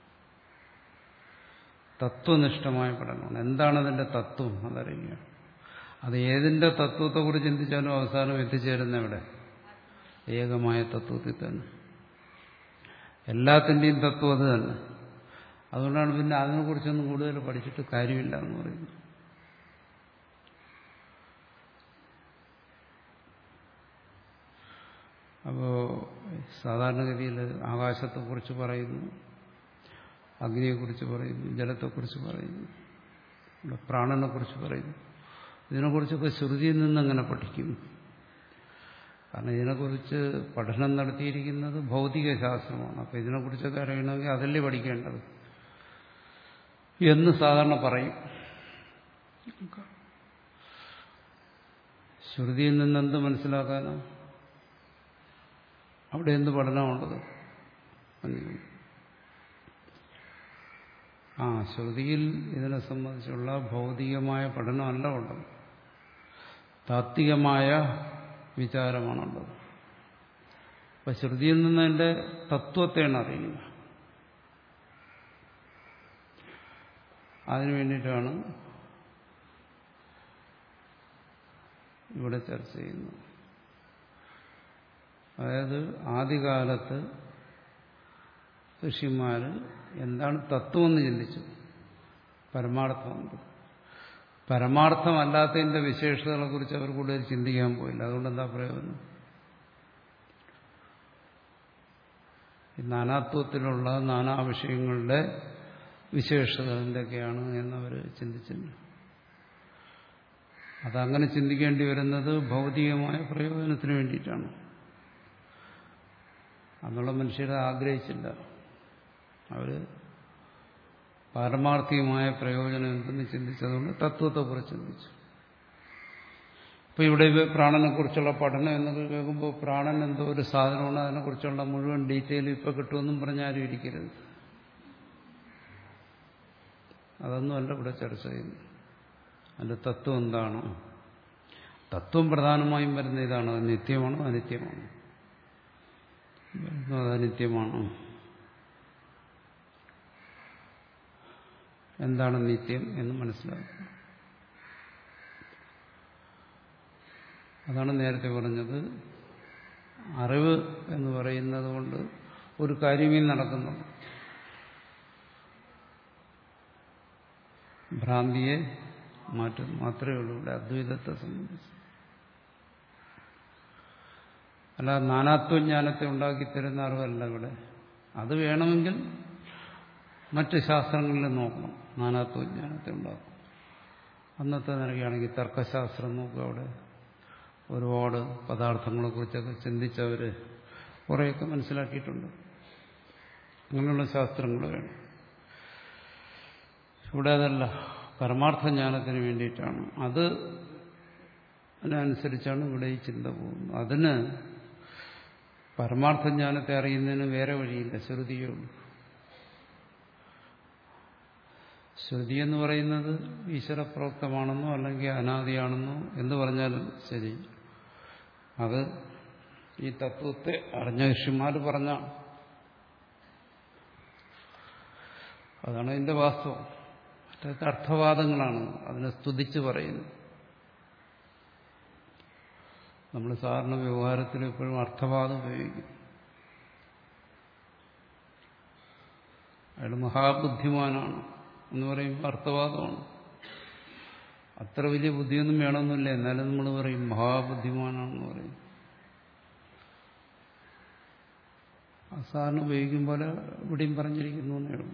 തത്വനിഷ്ഠമായ പഠനമാണ്. എന്താണ് അതിന്റെ തത്വം അതറിയുക. അത് ഏതിന്റെ തത്വത്തെക്കുറിച്ച് ചിന്തിച്ചാലും അവസാനം എത്തിച്ചേരുന്ന എവിടെ? ഏകമായ തത്വത്തിൽ തന്നെ. എല്ലാത്തിൻ്റെയും തത്വം അത് തന്നെ. അതുകൊണ്ടാണ് പിന്നെ അതിനെക്കുറിച്ചൊന്നും കൂടുതൽ പഠിച്ചിട്ട് കാര്യമില്ല എന്ന് പറയുന്നത്. അപ്പോൾ സാധാരണഗതിയിൽ ആകാശത്തെക്കുറിച്ച് പറയുന്നു, അഗ്നിയെക്കുറിച്ച് പറയുന്നു, ജലത്തെക്കുറിച്ച് പറയുന്നു, പ്രാണനെക്കുറിച്ച് പറയുന്നു. ഇതിനെക്കുറിച്ചൊക്കെ ശ്രുതിയിൽ നിന്നെങ്ങനെ പഠിക്കും? കാരണം ഇതിനെക്കുറിച്ച് പഠനം നടത്തിയിരിക്കുന്നത് ഭൗതിക ശാസ്ത്രമാണ്. അപ്പം ഇതിനെക്കുറിച്ചൊക്കെ അറിയണമെങ്കിൽ അതല്ലേ പഠിക്കേണ്ടത് എന്ന് സാധാരണ പറയും. ശ്രുതിയിൽ നിന്നെന്ത് മനസ്സിലാക്കാനോ? അവിടെ എന്ത് പഠനമുള്ളത്? ആ ശ്രുതിയിൽ ഇതിനെ സംബന്ധിച്ചുള്ള ഭൗതികമായ പഠനമല്ല ഉള്ളത്, താത്വികമായ വിചാരമാണുള്ളത്. അപ്പം ശ്രുതിയിൽ നിന്ന് അതിൻ്റെ തത്വത്തെയാണ് അറിയുക. അതിനു വേണ്ടിയിട്ടാണ് ഇവിടെ ചർച്ച ചെയ്യുന്നത്. അതായത് ആദ്യകാലത്ത് ഋഷിമാർ എന്താണ് തത്വമെന്ന് ചിന്തിച്ചു. പരമാർത്ഥമുണ്ട്. പരമാർത്ഥമല്ലാത്തതിന്റെ വിശേഷതകളെ കുറിച്ച് അവർ കൂടുതൽ ചിന്തിക്കാൻ പോയില്ല. അതുകൊണ്ട് എന്താ പ്രയോജനം? ഈ നാനാത്വത്തിലുള്ള നാനാ വിഷയങ്ങളുടെ വിശേഷത എന്തൊക്കെയാണ് എന്നവർ ചിന്തിച്ചില്ല. അതങ്ങനെ ചിന്തിക്കേണ്ടി വരുന്നത് ഭൗതികമായ പ്രയോജനത്തിന് വേണ്ടിയിട്ടാണ്. എന്നുള്ള മനുഷ്യരെ ആഗ്രഹിച്ചില്ല. അവർ പാരമാർത്ഥികമായ പ്രയോജനം എന്തെന്ന് ചിന്തിച്ചതുകൊണ്ട് തത്വത്തെക്കുറിച്ച് ചിന്തിച്ചു. ഇപ്പൊ ഇവിടെ പ്രാണനെക്കുറിച്ചുള്ള പഠനം എന്നൊക്കെ കേൾക്കുമ്പോൾ പ്രാണൻ എന്തോ ഒരു സാധനമാണ്, അതിനെക്കുറിച്ചുള്ള മുഴുവൻ ഡീറ്റെയിൽ ഇപ്പൊ കിട്ടുമെന്നും പറഞ്ഞാലും ഇരിക്കരുത്. അതൊന്നുമല്ല ഇവിടെ ചർച്ച ചെയ്യുന്നു. അതിന്റെ തത്വം എന്താണ്? തത്വം പ്രധാനമായും വരുന്ന ഇതാണ്. അത് നിത്യമാണോ അനിത്യമാണോ? അത് അനിത്യമാണോ? എന്താണ് നിത്യം എന്ന് മനസ്സിലാക്കുക. അതാണ് നേരത്തെ പറഞ്ഞത്. അറിവ് എന്ന് പറയുന്നത് കൊണ്ട് ഒരു കാര്യമേ നടക്കുന്നു. ഭ്രാന്തിയെ മാറ്റും മാത്രമേ ഉള്ളൂ ഇവിടെ അദ്വൈതത്തെ സംബന്ധിച്ച്. അല്ല നാനാത്വജ്ഞാനത്തെ ഉണ്ടാക്കിത്തരുന്ന അറിവല്ല ഇവിടെ. അത് വേണമെങ്കിൽ മറ്റ് ശാസ്ത്രങ്ങളിൽ നോക്കണം. നാനാത്വജ്ഞാനത്തെ ഉണ്ടാക്കും. അന്നത്തെ നിലയ്ക്കാണെങ്കിൽ തർക്കശാസ്ത്രം നോക്കുക. അവിടെ ഒരുപാട് പദാർത്ഥങ്ങളെക്കുറിച്ചൊക്കെ ചിന്തിച്ചവർ കുറേയൊക്കെ മനസ്സിലാക്കിയിട്ടുണ്ട്. അങ്ങനെയുള്ള ശാസ്ത്രങ്ങൾ വേണം. ഇവിടെ അതല്ല, പരമാർത്ഥ ജ്ഞാനത്തിന് വേണ്ടിയിട്ടാണ്. അത് അതിനനുസരിച്ചാണ് ഇവിടെ ഈ ചിന്ത പോകുന്നത്. അതിന് പരമാർത്ഥ ജ്ഞാനത്തെ അറിയുന്നതിന് വേറെ വഴിയില്ല, ശ്രുതിയുള്ളൂ. ശ്രുതി എന്ന് പറയുന്നത് ഈശ്വരപ്രോക്തമാണെന്നോ അല്ലെങ്കിൽ അനാദിയാണെന്നോ എന്ന് പറഞ്ഞാലും ശരി, അത് ഈ തത്വത്തെ അറിഞ്ഞ ഋഷിമാർ പറഞ്ഞ അതാണ് അതിന്റെ വാസ്തവം. മറ്റേ അർത്ഥവാദങ്ങളാണ് അതിനെ സ്തുതിച്ച് പറയുന്നത്. നമ്മൾ സാധാരണ വ്യവഹാരത്തിൽ എപ്പോഴും അർത്ഥവാദം ഉപയോഗിക്കും. അയാൾ മഹാബുദ്ധിമാനാണ് എന്ന് പറയുമ്പോൾ അർത്ഥവാദമാണ്. അത്ര വലിയ ബുദ്ധിയൊന്നും വേണമെന്നില്ല, എന്നാലും നമ്മൾ പറയും മഹാബുദ്ധിമാനാണെന്ന് പറയും. സാധാരണ ഉപയോഗിക്കും പോലെ ഇവിടെയും പറഞ്ഞിരിക്കുന്നു എന്നേ ഉള്ളൂ.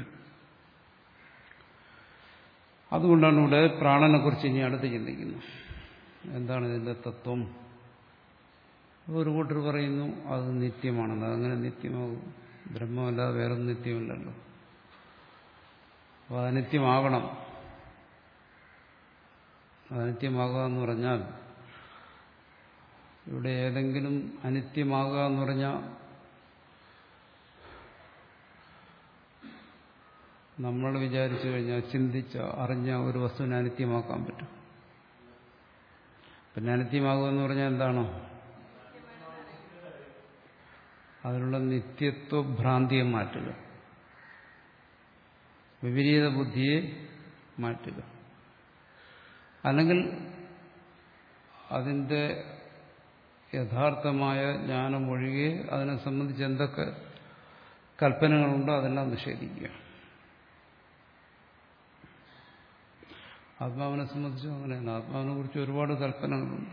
അതുകൊണ്ടാണ് ഇവിടെ പ്രാണനെക്കുറിച്ച് ഇനി അടുത്ത് ചിന്തിക്കുന്നത്. എന്താണ് ഇതിന്റെ തത്വം? ഒരു കൂട്ടർ പറയുന്നു അത് നിത്യമാണെന്ന്. അതങ്ങനെ നിത്യമാകും? ബ്രഹ്മമല്ലാതെ വേറൊന്നും നിത്യമല്ലല്ലോ. അപ്പോൾ അനിത്യമാകണം. അനിത്യമാകുക എന്ന് പറഞ്ഞാൽ ഇവിടെ ഏതെങ്കിലും അനിത്യമാകുക എന്ന് പറഞ്ഞാൽ നമ്മൾ വിചാരിച്ചു കഴിഞ്ഞാൽ ചിന്തിച്ച അറിഞ്ഞ ഒരു വസ്തുവിനെ അനിത്യമാക്കാൻ പറ്റും. പിന്നെ അനിത്യമാകുക എന്ന് പറഞ്ഞാൽ എന്താണോ? അതിനുള്ള നിത്യത്വ ഭ്രാന്തിയെ മാറ്റുക, വിപരീത ബുദ്ധിയെ മാറ്റുക. അല്ലെങ്കിൽ അതിൻ്റെ യഥാർത്ഥമായ ജ്ഞാനം ഒഴികെ അതിനെ സംബന്ധിച്ച് എന്തൊക്കെ കൽപ്പനകളുണ്ടോ അതെല്ലാം നിഷേധിക്കുക. ആത്മാവിനെ സംബന്ധിച്ചും അങ്ങനെയാണ്. ആത്മാവിനെ കുറിച്ച് ഒരുപാട് കൽപ്പനകളുണ്ട്.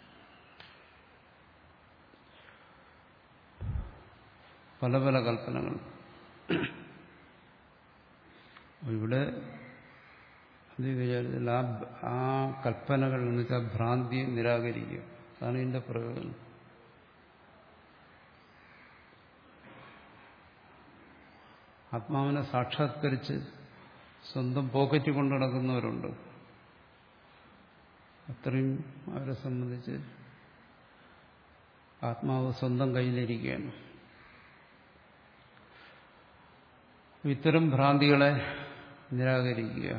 പല പല കൽപ്പനകൾ. ഇവിടെ വിചാരിച്ചാൽ ആ ആ കൽപ്പനകൾ എന്ന് വെച്ചാൽ ഭ്രാന്തിയെ നിരാകരിക്കുക. അതാണ് ഇതിന്റെ പ്രയോജനം. ആത്മാവിനെ സാക്ഷാത്കരിച്ച് സ്വന്തം പോക്കറ്റ് കൊണ്ടു നടക്കുന്നവരുണ്ട്. അത്രയും അവരെ സംബന്ധിച്ച് ആത്മാവ് സ്വന്തം കയ്യിലിരിക്കുകയാണ്. ഇത്തരം ഭ്രാന്തികളെ നിരാകരിക്കുക.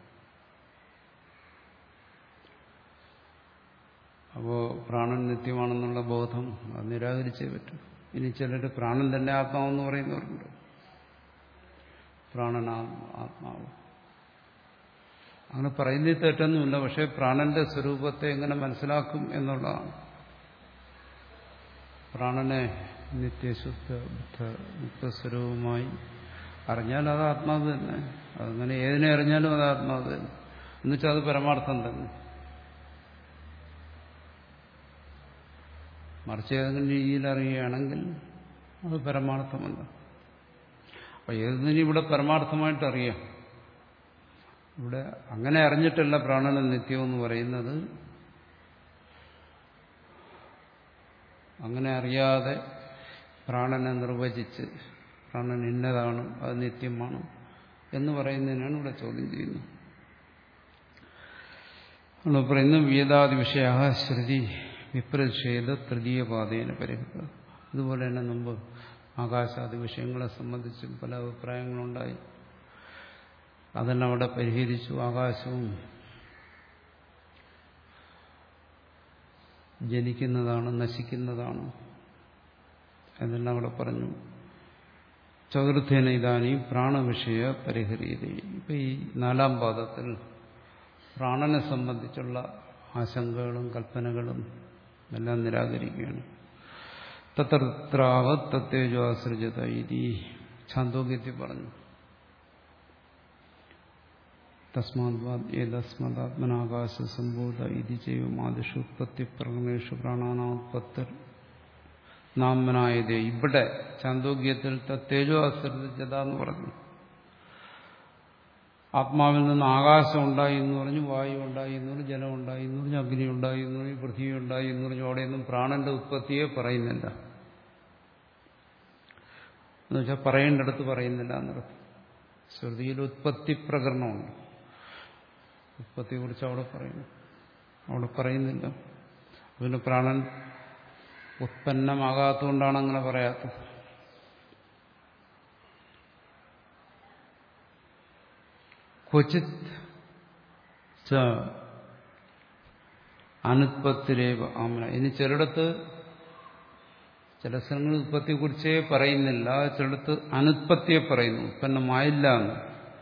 അപ്പോൾ പ്രാണൻ നിത്യമാണെന്നുള്ള ബോധം അത് നിരാകരിച്ചേ പറ്റും. ഇനി ചിലർ പ്രാണൻ തന്നെ ആത്മാവെന്ന് പറയുന്നവരുണ്ട്. പ്രാണനാ ആത്മാവ് അങ്ങനെ പറയുന്നതിൽ തെറ്റൊന്നുമില്ല. പക്ഷെ പ്രാണന്റെ സ്വരൂപത്തെ എങ്ങനെ മനസ്സിലാക്കും എന്നുള്ളതാണ്. പ്രാണനെ നിത്യശുദ്ധ ബുദ്ധ മുക്തസ്വരൂപമായി അറിഞ്ഞാൽ അത് ആത്മാവ് തന്നെ. അതങ്ങനെ ഏതിനെ അറിഞ്ഞാലും അത് ആത്മാവ് തന്നെ. എന്നുവെച്ചാൽ അത് പരമാർത്ഥം തന്നെ. മറിച്ച് ഏതെങ്കിലും രീതിയിൽ അറിയുകയാണെങ്കിൽ അത് പരമാർത്ഥമല്ല. അപ്പൊ ഏതിനും ഇവിടെ പരമാർത്ഥമായിട്ട് അറിയാം. ഇവിടെ അങ്ങനെ അറിഞ്ഞിട്ടല്ല പ്രാണന നിത്യമെന്ന് പറയുന്നത്. അങ്ങനെ അറിയാതെ പ്രാണനെ നിർവചിച്ച് പ്രാണൻ ഇന്നതാണ്, അത് നിത്യമാണ് എന്ന് പറയുന്നതിനാണ് ഇവിടെ ചോദ്യം ചെയ്യുന്നത്. നമ്മൾ പറയുന്നു വേദാദി വിഷയ ശ്രുതി വിപ്രതിഷേധ തൃതീയ പാതേന പരിഹൃത. അതുപോലെ തന്നെ മുമ്പ് ആകാശാദി വിഷയങ്ങളെ സംബന്ധിച്ചും പല അഭിപ്രായങ്ങളുണ്ടായി. അതെല്ലാം അവിടെ പരിഹരിച്ചു. ആകാശവും ജനിക്കുന്നതാണ്, നശിക്കുന്നതാണ് എന്നെല്ലാം അവിടെ പറഞ്ഞു. ചതുർത്ഥേന ഇതാനും പ്രാണവിഷയ പരിഹരിയത്. ഇപ്പൊ ഈ നാലാം പാദത്തിൽ പ്രാണനെ സംബന്ധിച്ചുള്ള ആശങ്കകളും കൽപ്പനകളും എല്ലാം നിരാകരിക്കുകയാണ്. തത്രാവത് തത്തേജോസൃജത ഇതി ഛാന്തോക്യത്തിൽ പറഞ്ഞു. തസ്മാത് ഏതസ്മദാത്മനാകാശ സംഭൂത ഇതി ചെയ്വമാദിഷു ഉത്പത്തി പ്രകടനേഷു പ്രാണാനാത്പത്തർ നാമനായതേ. ഇവിടെ ഛാന്തോക്യത്തിൽ തത്തേജോ അസൃജത എന്ന് പറഞ്ഞു. ആത്മാവിൽ നിന്ന് ആകാശം ഉണ്ടായി എന്ന് പറഞ്ഞു, വായു ഉണ്ടായി എന്ന് പറഞ്ഞു, ജലം ഉണ്ടായി എന്ന് പറഞ്ഞു, അഗ്നി ഉണ്ടായി എന്ന് പറഞ്ഞു, പൃഥ്വി ഉണ്ടായി എന്ന് പറഞ്ഞു. അവിടെയൊന്നും പ്രാണന്റെ ഉത്പത്തിയെ പറയുന്നില്ല. എന്നുവെച്ചാൽ പറയേണ്ടടുത്ത് പറയുന്നില്ല എന്നർത്ഥം. ശ്രുതിയിൽ ഉത്പത്തി പ്രകരണമുണ്ട്. ഉത്പത്തിയെക്കുറിച്ച് അവിടെ പറയുന്നു, അവിടെ പറയുന്നില്ല. അതിന് പ്രാണൻ ഉത്പന്നമാകാത്തതുകൊണ്ടാണ് അങ്ങനെ പറയാത്തത്. ക്വചിത് അനുത്പത്തിരേവ ആമന. ഇനി ചിലയിടത്ത് ചില സ്ഥലങ്ങളിൽ ഉത്പത്തിയെക്കുറിച്ചേ പറയുന്നില്ല, ചിലയിടത്ത് അനുത്പത്തിയെ പറയുന്നു, ഉത്പന്നമായില്ല എന്ന്.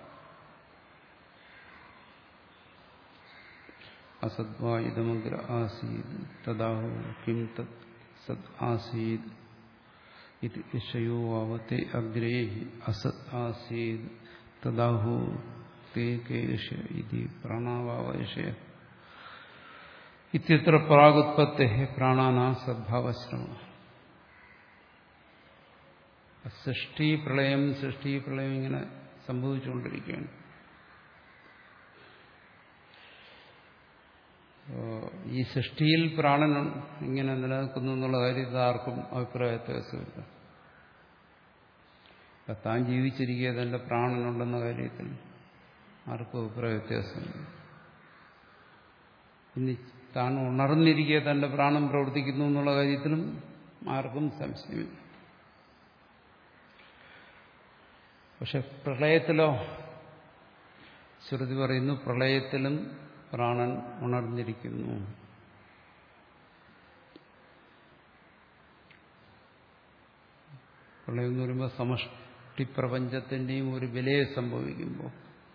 അസദ്വാ ഇതമഗ്ര ആസീത് തദാഹു കിം തത് സത് ആസീത് ഇത് വിഷയോ ആവത്തെ അഗ്രേ അസത് ആസീത് തദാഹു തേ കേശ ഇതി പ്രാണാവാവശയ ഇത്യത്ര പ്രാഗുത്പത്തെ പ്രാണാനാ സദ്ഭാവശ്രമ. സൃഷ്ടി പ്രളയം സൃഷ്ടി പ്രളയം ഇങ്ങനെ സംഭവിച്ചുകൊണ്ടിരിക്കുകയാണ്. ഈ സൃഷ്ടിയിൽ പ്രാണൻ ഇങ്ങനെ നിലനിൽക്കുന്നു എന്നുള്ള കാര്യത്തിൽ ആർക്കും അഭിപ്രായ വ്യത്യാസമില്ല. താൻ ജീവിച്ചിരിക്കുക തന്റെ പ്രാണനുണ്ടെന്ന കാര്യത്തിൽ ആർക്കും അഭിപ്രായ വ്യത്യാസമില്ല. ഇനി താൻ ഉണർന്നിരിക്കുക തന്റെ പ്രാണൻ പ്രവർത്തിക്കുന്നു എന്നുള്ള കാര്യത്തിലും ആർക്കും സംശയമില്ല. പക്ഷെ പ്രളയത്തിലോ ശ്രുതി പറയുന്നു പ്രളയത്തിലും പ്രാണൻ ഉണർന്നിരിക്കുന്നു. പ്രളയം എന്ന് പറയുമ്പോൾ സമഷ്ടി പ്രപഞ്ചത്തിന്റെയും ഒരു വിലയെ സംഭവിക്കുമ്പോൾ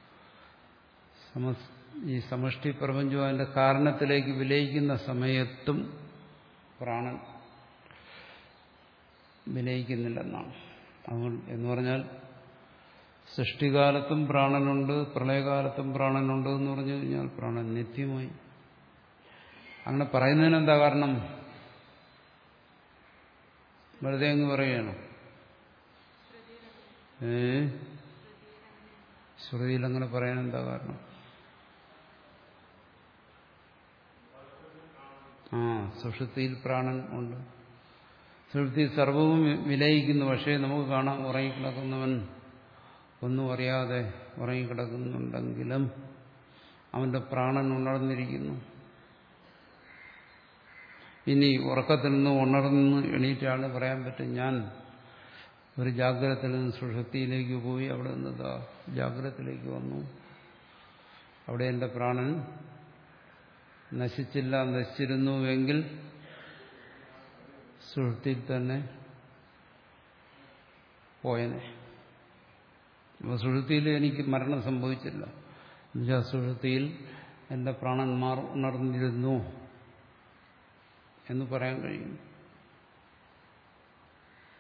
ഈ സമഷ്ടി പ്രപഞ്ചവും അതിന്റെ കാരണത്തിലേക്ക് വിലയിക്കുന്ന സമയത്തും പ്രാണൻ വിലയിക്കുന്നില്ലെന്നാണ്. അതുകൊണ്ട് എന്ന് പറഞ്ഞാൽ സൃഷ്ടികാലത്തും പ്രാണനുണ്ട്, പ്രളയകാലത്തും പ്രാണനുണ്ട് എന്ന് പറഞ്ഞു കഴിഞ്ഞാൽ പ്രാണൻ നിത്യമായി. അങ്ങനെ പറയുന്നതിന് എന്താ കാരണം? വെറുതെ അങ്ങ് പറയുകയാണ്. ഏ ശ്രുതിയിൽ അങ്ങനെ പറയാൻ എന്താ കാരണം? ആ സുഷുപ്തിയിൽ പ്രാണൻ ഉണ്ട്. സുഷുപ്തിയിൽ സർവവും വിലയിക്കുന്നു. പക്ഷേ നമുക്ക് കാണാം ഉറങ്ങിക്കിടക്കുന്നവൻ ഒന്നും അറിയാതെ ഉറങ്ങിക്കിടക്കുന്നുണ്ടെങ്കിലും അവന്റെ പ്രാണൻ ഉണർന്നിരിക്കുന്നു. ഇനി ഉറക്കത്തിൽ നിന്ന് ഉണർന്ന് എണീറ്റാണ് പറയാൻ പറ്റും ഞാൻ ഒരു ജാഗ്രതത്തിൽ നിന്ന് സുഷുപ്തിയിലേക്ക് പോയി, അവിടെ നിന്ന് ജാഗ്രതത്തിലേക്ക് വന്നു, അവിടെ എന്റെ പ്രാണൻ നശിച്ചില്ല, നശിച്ചിരുന്നുവെങ്കിൽ സുഷുപ്തിയിൽ തന്നെ പോയനെ. അപ്പോൾ സുഷുപ്തിയിൽ എനിക്ക് മരണം സംഭവിച്ചില്ല, എന്നുവെച്ചാൽ സുഷുപ്തിയിൽ എന്റെ പ്രാണന്മാർ ഉണർന്നിരുന്നു എന്ന് പറയാൻ കഴിയും.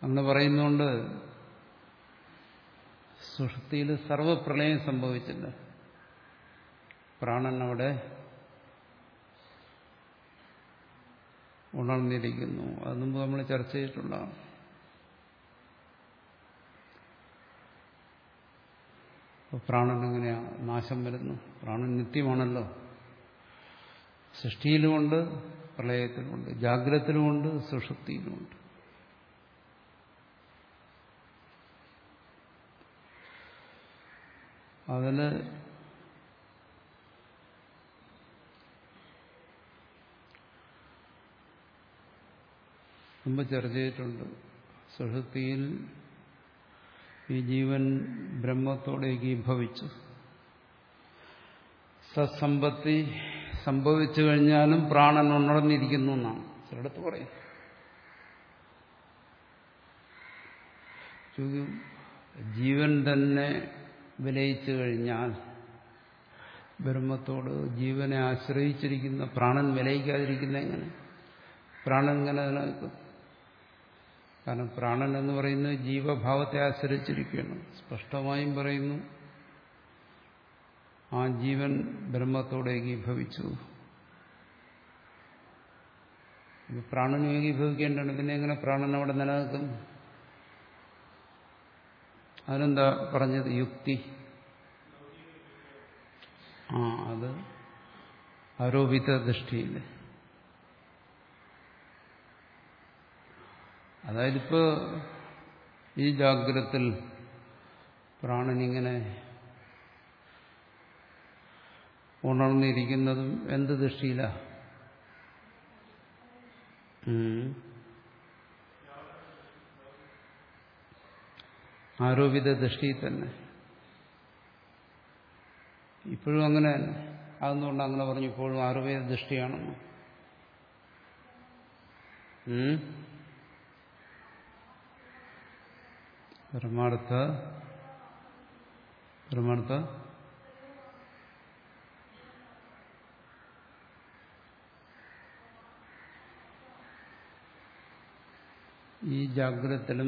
അങ്ങനെ പറയുന്നുകൊണ്ട് സുഷുപ്തിയിൽ സർവപ്രളയം സംഭവിച്ചില്ല. പ്രാണൻ അവിടെ ഉണർന്നിരിക്കുന്നു. അത് മുമ്പ് നമ്മൾ ചർച്ച ചെയ്തിട്ടുള്ളതാണ്. പ്രാണൻ എങ്ങനെയാണ് നാശം വരുന്നു? പ്രാണൻ നിത്യമാണല്ലോ. സൃഷ്ടിയിലുമുണ്ട്, പ്രളയത്തിലുമുണ്ട്, ജാഗ്രതത്തിലുമുണ്ട്, സുഷുപ്തിയിലുമുണ്ട്. അതിന് മുമ്പ് ചർച്ച ചെയ്തിട്ടുണ്ട്. സുഷുപ്തിയിൽ ഈ ജീവൻ ബ്രഹ്മത്തോടെ ഏകീഭവിച്ചു. സത്സമ്പത്തി സംഭവിച്ചു കഴിഞ്ഞാലും പ്രാണൻ ഉണർന്നിരിക്കുന്നു എന്നാണ് ചിലടത്ത് പറയും. ജീവൻ തന്നെ വിലയിച്ചു കഴിഞ്ഞാൽ ബ്രഹ്മത്തോട് ജീവനെ ആശ്രയിച്ചിരിക്കുന്ന പ്രാണൻ വിലയിക്കാതിരിക്കുന്ന എങ്ങനെ? പ്രാണൻ ഇങ്ങനെ നിലനിൽക്കും. കാരണം പ്രാണൻ എന്ന് പറയുന്നത് ജീവഭാവത്തെ ആശ്രയിച്ചിരിക്കുകയാണ്. സ്പഷ്ടമായും പറയുന്നു, ആ ജീവൻ ബ്രഹ്മത്തോട് ഏകീഭവിച്ചു. പ്രാണനും ഏകീഭവിക്കേണ്ടതാണ്. പിന്നെ എങ്ങനെ പ്രാണൻ അവിടെ നിലനിൽക്കും? അതിനെന്താ പറഞ്ഞത്? യുക്തി. ആ അത് ആരോപിത ദൃഷ്ടിയില്ല. അതായത് ഇപ്പോ ഈ ജാഗ്രതത്തിൽ പ്രാണനിങ്ങനെ ഉണർന്നിരിക്കുന്നതും എന്ത് ദൃഷ്ടിയിലാ? ആരോപിത ദൃഷ്ടിയിൽ തന്നെ. ഇപ്പോഴും അങ്ങനെ തന്നെ. അതെന്തുകൊണ്ട് അങ്ങനെ പറഞ്ഞു? ഇപ്പോഴും ആരോപിത ദൃഷ്ടിയാണെന്ന്. പരമാർത്ഥ പരമാർത്ഥ ഈ ജാഗ്രതത്തിലും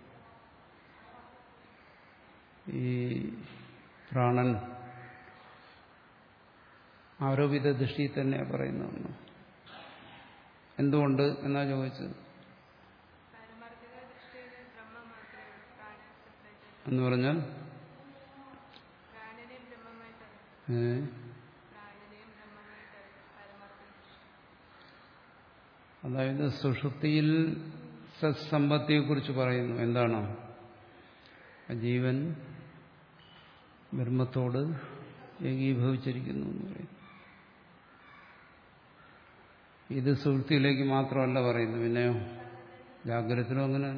ഈ പ്രാണൻ ആരോപിത ദൃഷ്ടി തന്നെ പറയുന്നു. എന്തുകൊണ്ട് എന്നാ ചോദിച്ചത്? എന്ന് പറഞ്ഞാൽ അതായത് സുഷുപ്തിയിൽ സത്സമ്പത്തിയെക്കുറിച്ച് പറയുന്നു. എന്താണ്? ജീവൻ ബ്രഹ്മത്തോട് ഏകീഭവിച്ചിരിക്കുന്നു എന്ന് പറയും. ഇത് സുഷുപ്തിയിലേക്ക് മാത്രമല്ല പറയുന്നു, പിന്നെയോ ജാഗ്രതത്തിലും അങ്ങനെ.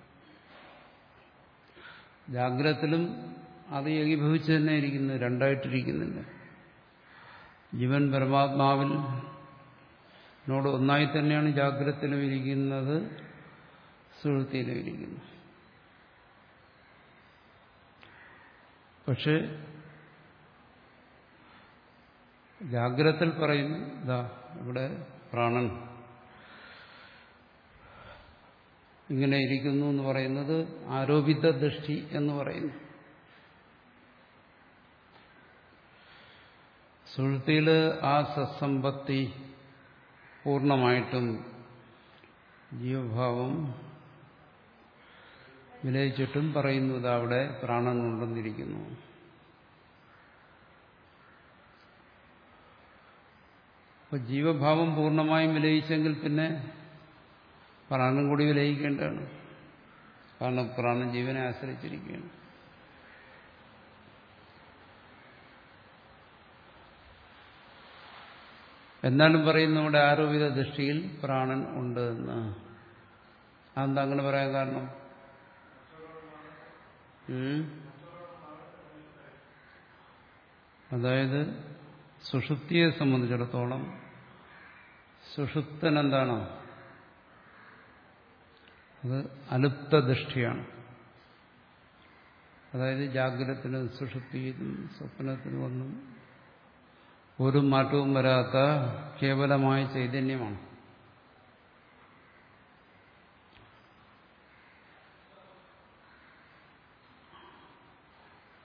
ജാഗ്രതത്തിലും അത് ഏകീഭവിച്ച് തന്നെ ഇരിക്കുന്നു, രണ്ടായിട്ടിരിക്കുന്നില്ല. ജീവൻ പരമാത്മാവിൽ നോട് ഒന്നായി തന്നെയാണ് ജാഗ്രതത്തിലും ഇരിക്കുന്നത്, സുഷുപ്തിയിലും ഇരിക്കുന്നു. പക്ഷെ ജാഗ്രതത്തിൽ പറയുന്നു, ഇതാ ഇവിടെ പ്രാണൻ ഇങ്ങനെ ഇരിക്കുന്നു എന്ന് പറയുന്നത് ആരോപിത ദൃഷ്ടി എന്ന് പറയുന്നു. സുഷുപ്തിയിൽ ആ സത്സമ്പത്തി പൂർണ്ണമായിട്ടും ജീവഭാവം വിലയിച്ചിട്ടും പറയുന്നത് അവിടെ പ്രാണൻ ഉണ്ടെന്നിരിക്കുന്നു. അപ്പൊ ജീവഭാവം പൂർണ്ണമായും വിലയിച്ചെങ്കിൽ പിന്നെ പ്രാണൻ കൂടി വിലയിക്കേണ്ടതാണ്. കാരണം പ്രാണൻ ജീവനെ ആശ്രയിച്ചിരിക്കുകയാണ്. എന്നാലും പറയുന്നു നമ്മുടെ ആരോപിത ദൃഷ്ടിയിൽ പ്രാണൻ ഉണ്ട് എന്ന്. അതെന്താ അങ്ങനെ പറയാൻ കാരണം? അതായത് സുഷുപ്തിയെ സംബന്ധിച്ചിടത്തോളം സുഷുപ്തൻ എന്താണ്? അത് അലുപ്ത ദൃഷ്ടിയാണ്. അതായത് ജാഗ്രതത്തിനും സുഷുപ്തിയിലും സ്വപ്നത്തിനും ഒന്നും ഒരു മാറ്റവും വരാത്ത കേവലമായ ചൈതന്യമാണ്.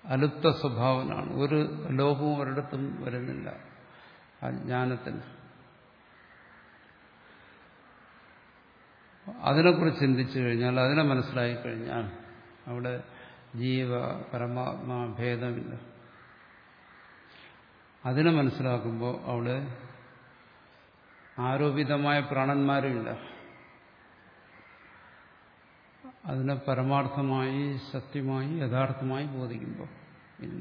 അലുപ്ത സ്വഭാവനാണ്. ഒരു ലോപവും ഒരിടത്തും വരുന്നില്ല ആ ജ്ഞാനത്തിന്. അതിനെക്കുറിച്ച് ചിന്തിച്ചു കഴിഞ്ഞാൽ, അതിനെ മനസ്സിലാക്കി കഴിഞ്ഞാൽ അവിടെ ജീവ പരമാത്മാ ഭേദമില്ല. അതിനെ മനസ്സിലാക്കുമ്പോൾ അവിടെ ആരോപിതമായ പ്രാണന്മാരുമില്ല. അതിനെ പരമാർത്ഥമായി സത്യമായി യഥാർത്ഥമായി ബോധിക്കുമ്പോൾ ഇല്ല.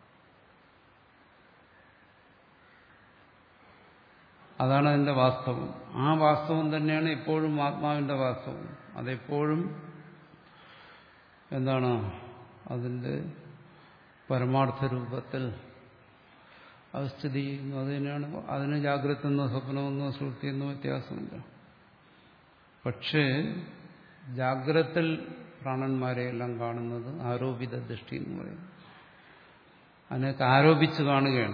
അതാണ് അതിന്റെ വാസ്തവം. ആ വാസ്തവം തന്നെയാണ് എപ്പോഴും ആത്മാവിന്റെ വാസ്തവം. അതെപ്പോഴും എന്താണ് അതിന്റെ പരമാർത്ഥ രൂപത്തിൽ അത് സ്ഥിതി ചെയ്യുന്നു. അത് തന്നെയാണ്. അതിന് ജാഗ്രതെന്നോ സ്വപ്നമെന്നോ സുഷുപ്തിയെന്നോ വ്യത്യാസമില്ല. പക്ഷേ ജാഗ്രത്തിൽ പ്രാണന്മാരെയെല്ലാം കാണുന്നത് ആരോപിത ദൃഷ്ടി എന്ന് പറയുന്നു. അതിനൊക്കെ ആരോപിച്ച് കാണുകയാണ്.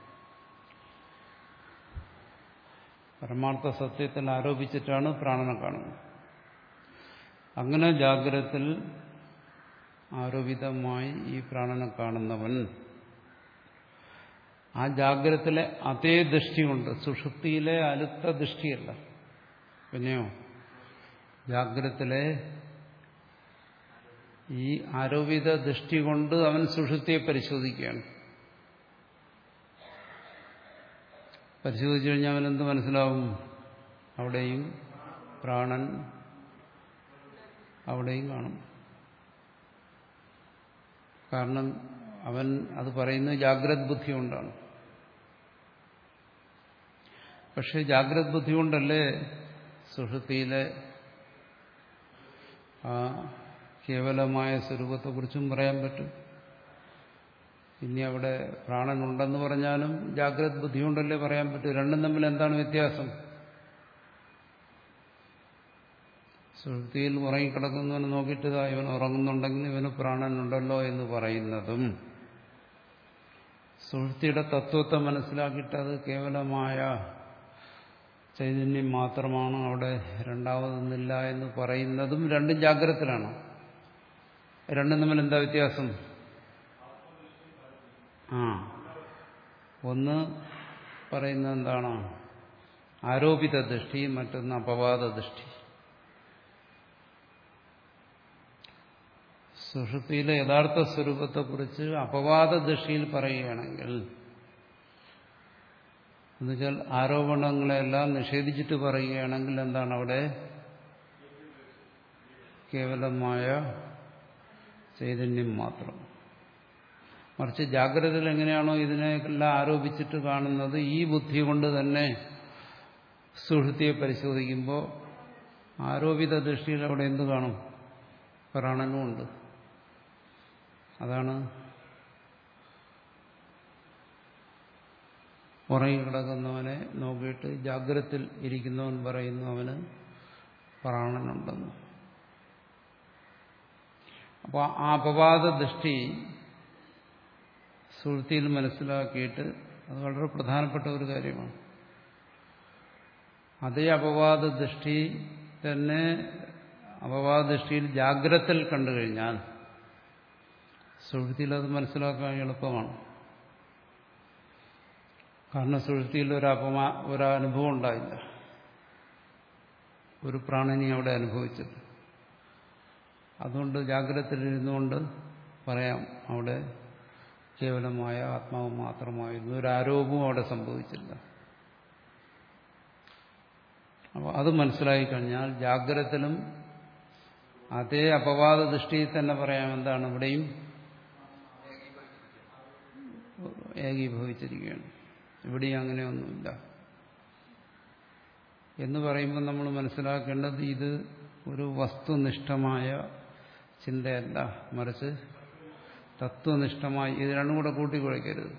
പരമാർത്ഥ സത്യത്തിൽ ആരോപിച്ചിട്ടാണ് പ്രാണനെ കാണുന്നത്. അങ്ങനെ ജാഗ്രത്തിൽ ആരോപിതമായി ഈ പ്രാണനെ കാണുന്നവൻ ആ ജാഗ്രത്തിലെ അതേ ദൃഷ്ടിയുണ്ട്. സുഷുപ്തിയിലെ അലുപ്ത ദൃഷ്ടിയല്ല. പിന്നെയോ ജാഗ്രത്തിലെ ഈ ആരോപിത ദൃഷ്ടി കൊണ്ട് അവൻ സുഷുപ്തിയെ പരിശോധിക്കുകയാണ്. പരിശോധിച്ചു കഴിഞ്ഞാൽ അവനെന്ത് മനസ്സിലാവും? അവിടെയും പ്രാണൻ അവിടെയും കാണും. കാരണം അവൻ അത് പറയുന്നത് ജാഗ്രത് ബുദ്ധി കൊണ്ടാണ്. പക്ഷെ ജാഗ്രത് ബുദ്ധി കൊണ്ടല്ലേ സുഷുപ്തിയിലെ ആ കേവലമായ സ്വരൂപത്തെക്കുറിച്ചും പറയാൻ പറ്റും. ഇനി അവിടെ പ്രാണനുണ്ടെന്ന് പറഞ്ഞാലും ജാഗ്രത് ബുദ്ധി കൊണ്ടല്ലേ പറയാൻ പറ്റും. രണ്ടും തമ്മിൽ എന്താണ് വ്യത്യാസം? സുഷുപ്തിയിൽ ഉറങ്ങിക്കിടക്കുന്നവന് നോക്കിയിട്ട് ഇവൻ ഉറങ്ങുന്നുണ്ടെങ്കിൽ ഇവന് പ്രാണനുണ്ടല്ലോ എന്ന് പറയുന്നതും സുഷുപ്തിയുടെ തത്വത്തെ മനസ്സിലാക്കിയിട്ട് അത് കേവലമായ ചൈതന്യം മാത്രമാണ്, അവിടെ രണ്ടാമതൊന്നില്ല എന്ന് പറയുന്നതും രണ്ടും ജാഗ്രതത്തിലാണ്. രണ്ടും തമ്മിൽ എന്താ വ്യത്യാസം? ആ ഒന്ന് പറയുന്നത് എന്താണ്? ആരോപിത ദൃഷ്ടി, മറ്റൊന്ന് അപവാദ ദൃഷ്ടി. സുഷുപ്തിയിലെ യഥാർത്ഥ സ്വരൂപത്തെക്കുറിച്ച് അപവാദ ദൃഷ്ടിയിൽ പറയുകയാണെങ്കിൽ, എന്നുവെച്ചാൽ ആരോപണങ്ങളെല്ലാം നിഷേധിച്ചിട്ട് പറയുകയാണെങ്കിൽ എന്താണ് അവിടെ? കേവലമായ ചൈതന്യം മാത്രം. മറിച്ച് ജാഗ്രതയിൽ എങ്ങനെയാണോ ഇതിനെല്ലാം ആരോപിച്ചിട്ട് കാണുന്നത്, ഈ ബുദ്ധി കൊണ്ട് തന്നെ സുഷുപ്തിയെ പരിശോധിക്കുമ്പോൾ ആരോപിത ദൃഷ്ടിയിൽ അവിടെ എന്ത് കാണും? പ്രാണനുമുണ്ട്. അതാണ് ഉറങ്ങിക്കിടക്കുന്നവനെ നോക്കിയിട്ട് ജാഗ്രതയിൽ ഇരിക്കുന്നവൻ പറയുന്നു അവന് പ്രാണനുണ്ടെന്ന്. അപ്പോൾ ആ അപവാദ ദൃഷ്ടി സുഷുപ്തിയിൽ മനസ്സിലാക്കിയിട്ട്, അത് വളരെ പ്രധാനപ്പെട്ട ഒരു കാര്യമാണ്. അതേ അപവാദ ദൃഷ്ടി തന്നെ അപവാദ ദൃഷ്ടിയിൽ ജാഗ്രതയിൽ കണ്ടു കഴിഞ്ഞാൽ സുഷുപ്തിയിൽ അത് മനസ്സിലാക്കാൻ എളുപ്പമാണ്. കാരണം സുഷുപ്തിയിൽ ഒരപമാ ഒരനുഭവം ഉണ്ടായില്ല, ഒരു പ്രാണനെ അവിടെ അനുഭവിച്ചിട്ട്. അതുകൊണ്ട് ജാഗ്രതയിലിരുന്നുകൊണ്ട് പറയാം അവിടെ കേവലമായ ആത്മാവ് മാത്രമായിരുന്നു, ഒരു ആരോപവും അവിടെ സംഭവിച്ചില്ല. അപ്പോൾ അത് മനസ്സിലാക്കി കഴിഞ്ഞാൽ ജാഗ്രതത്തിലും അതേ അപവാദ ദൃഷ്ടിയിൽ തന്നെ പറയാം എന്താണ് ഇവിടെയും ഏകീഭവിച്ചിരിക്കുകയാണ്, ഇവിടെയും അങ്ങനെയൊന്നുമില്ല എന്ന് പറയുമ്പോൾ നമ്മൾ മനസ്സിലാക്കേണ്ടത് ഇത് ഒരു വസ്തുനിഷ്ഠമായ ചിന്തയല്ല, മറിച്ച് തത്വനിഷ്ഠമായി. ഇത് രണ്ടും കൂടെ കൂട്ടിക്കുഴയ്ക്കരുത്.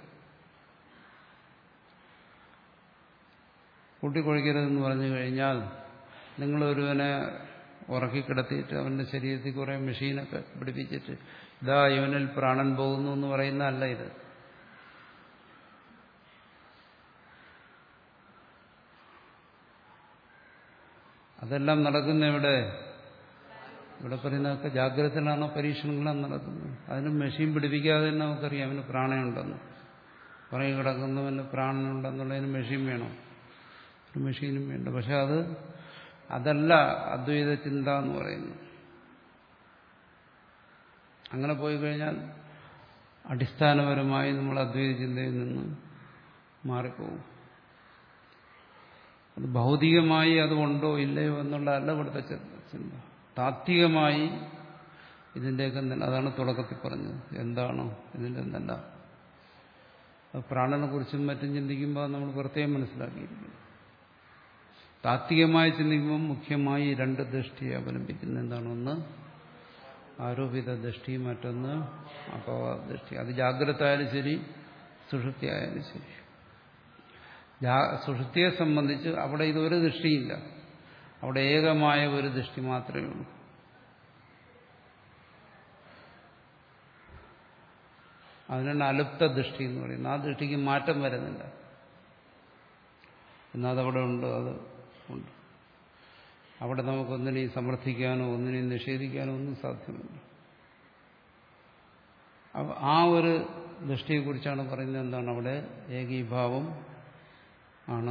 കൂട്ടിക്കുഴയ്ക്കരുതെന്ന് പറഞ്ഞു കഴിഞ്ഞാൽ, നിങ്ങളൊരുവനെ ഉറക്കിക്കിടത്തിയിട്ട് അവന്റെ ശരീരത്തിൽ കുറെ മെഷീനൊക്കെ പിടിപ്പിച്ചിട്ട് ഇതാ ഇവനിൽ പ്രാണൻ പോകുന്നു എന്ന് പറയുന്നതല്ല ഇത്. അതെല്ലാം നടക്കുന്ന ഇവിടെ ഇവിടെ പറയുന്നതൊക്കെ ജാഗ്രതയിലാണോ പരീക്ഷണങ്ങളാണ് നടക്കുന്നത്. അതിന് മെഷീൻ പിടിപ്പിക്കാതെ തന്നെ നമുക്കറിയാം അവന് പ്രാണനുണ്ടെന്ന്. പുറകെ കിടക്കുന്നവന് പ്രാണനുണ്ടെന്നുള്ളതിന് മെഷീൻ വേണം. ഒരു മെഷീനും വേണ്ട. പക്ഷെ അത് അതല്ല അദ്വൈത ചിന്ത എന്ന് പറയുന്നത്. അങ്ങനെ പോയി കഴിഞ്ഞാൽ അടിസ്ഥാനപരമായി നമ്മൾ അദ്വൈത ചിന്തയിൽ നിന്ന് മാറിപ്പോകും. അത് ഭൗതികമായി അതുകൊണ്ടോ ഇല്ലയോ എന്നുള്ളതല്ല ഇവിടുത്തെ ചിന്ത. താത്വികമായി ഇതിൻ്റെയൊക്കെ അതാണ് തുടക്കത്തിൽ പറഞ്ഞത്. എന്താണോ ഇതിൻ്റെ എന്നല്ല. പ്രാണനെ കുറിച്ചും മറ്റും ചിന്തിക്കുമ്പോൾ നമ്മൾ പ്രത്യേകം മനസ്സിലാക്കിയിരിക്കുന്നു. താത്വികമായി ചിന്തിക്കുമ്പോൾ മുഖ്യമായി രണ്ട് ദൃഷ്ടിയെ അവലംബിക്കുന്നത് എന്താണ്? ഒന്ന് ആരോപിത ദൃഷ്ടി, മറ്റൊന്ന് അപവാദ ദൃഷ്ടി. അത് ജാഗ്രത ആയാലും ശരി, സുഷുപ്തി ആയാലും ശരി. സുഷുപ്തിയെ സംബന്ധിച്ച് അവിടെ ഇതൊരു ദൃഷ്ടിയില്ല. അവിടെ ഏകമായ ഒരു ദൃഷ്ടി മാത്രമേ ഉള്ളൂ. അതിനാണ് അലുപ്ത ദൃഷ്ടി എന്ന് പറയുന്നത്. ആ ദൃഷ്ടിക്ക് മാറ്റം വരുന്നില്ല. എന്നാൽ അതവിടെ ഉണ്ട്, അത് ഉണ്ട്. അവിടെ നമുക്കൊന്നിനെയും സമർത്ഥിക്കാനോ ഒന്നിനെയും നിഷേധിക്കാനോ ഒന്നും സാധ്യമല്ല. ആ ഒരു ദൃഷ്ടിയെക്കുറിച്ചാണ് പറയുന്നത്. എന്താണ്? അവിടെ ഏകീഭാവം ആണ്.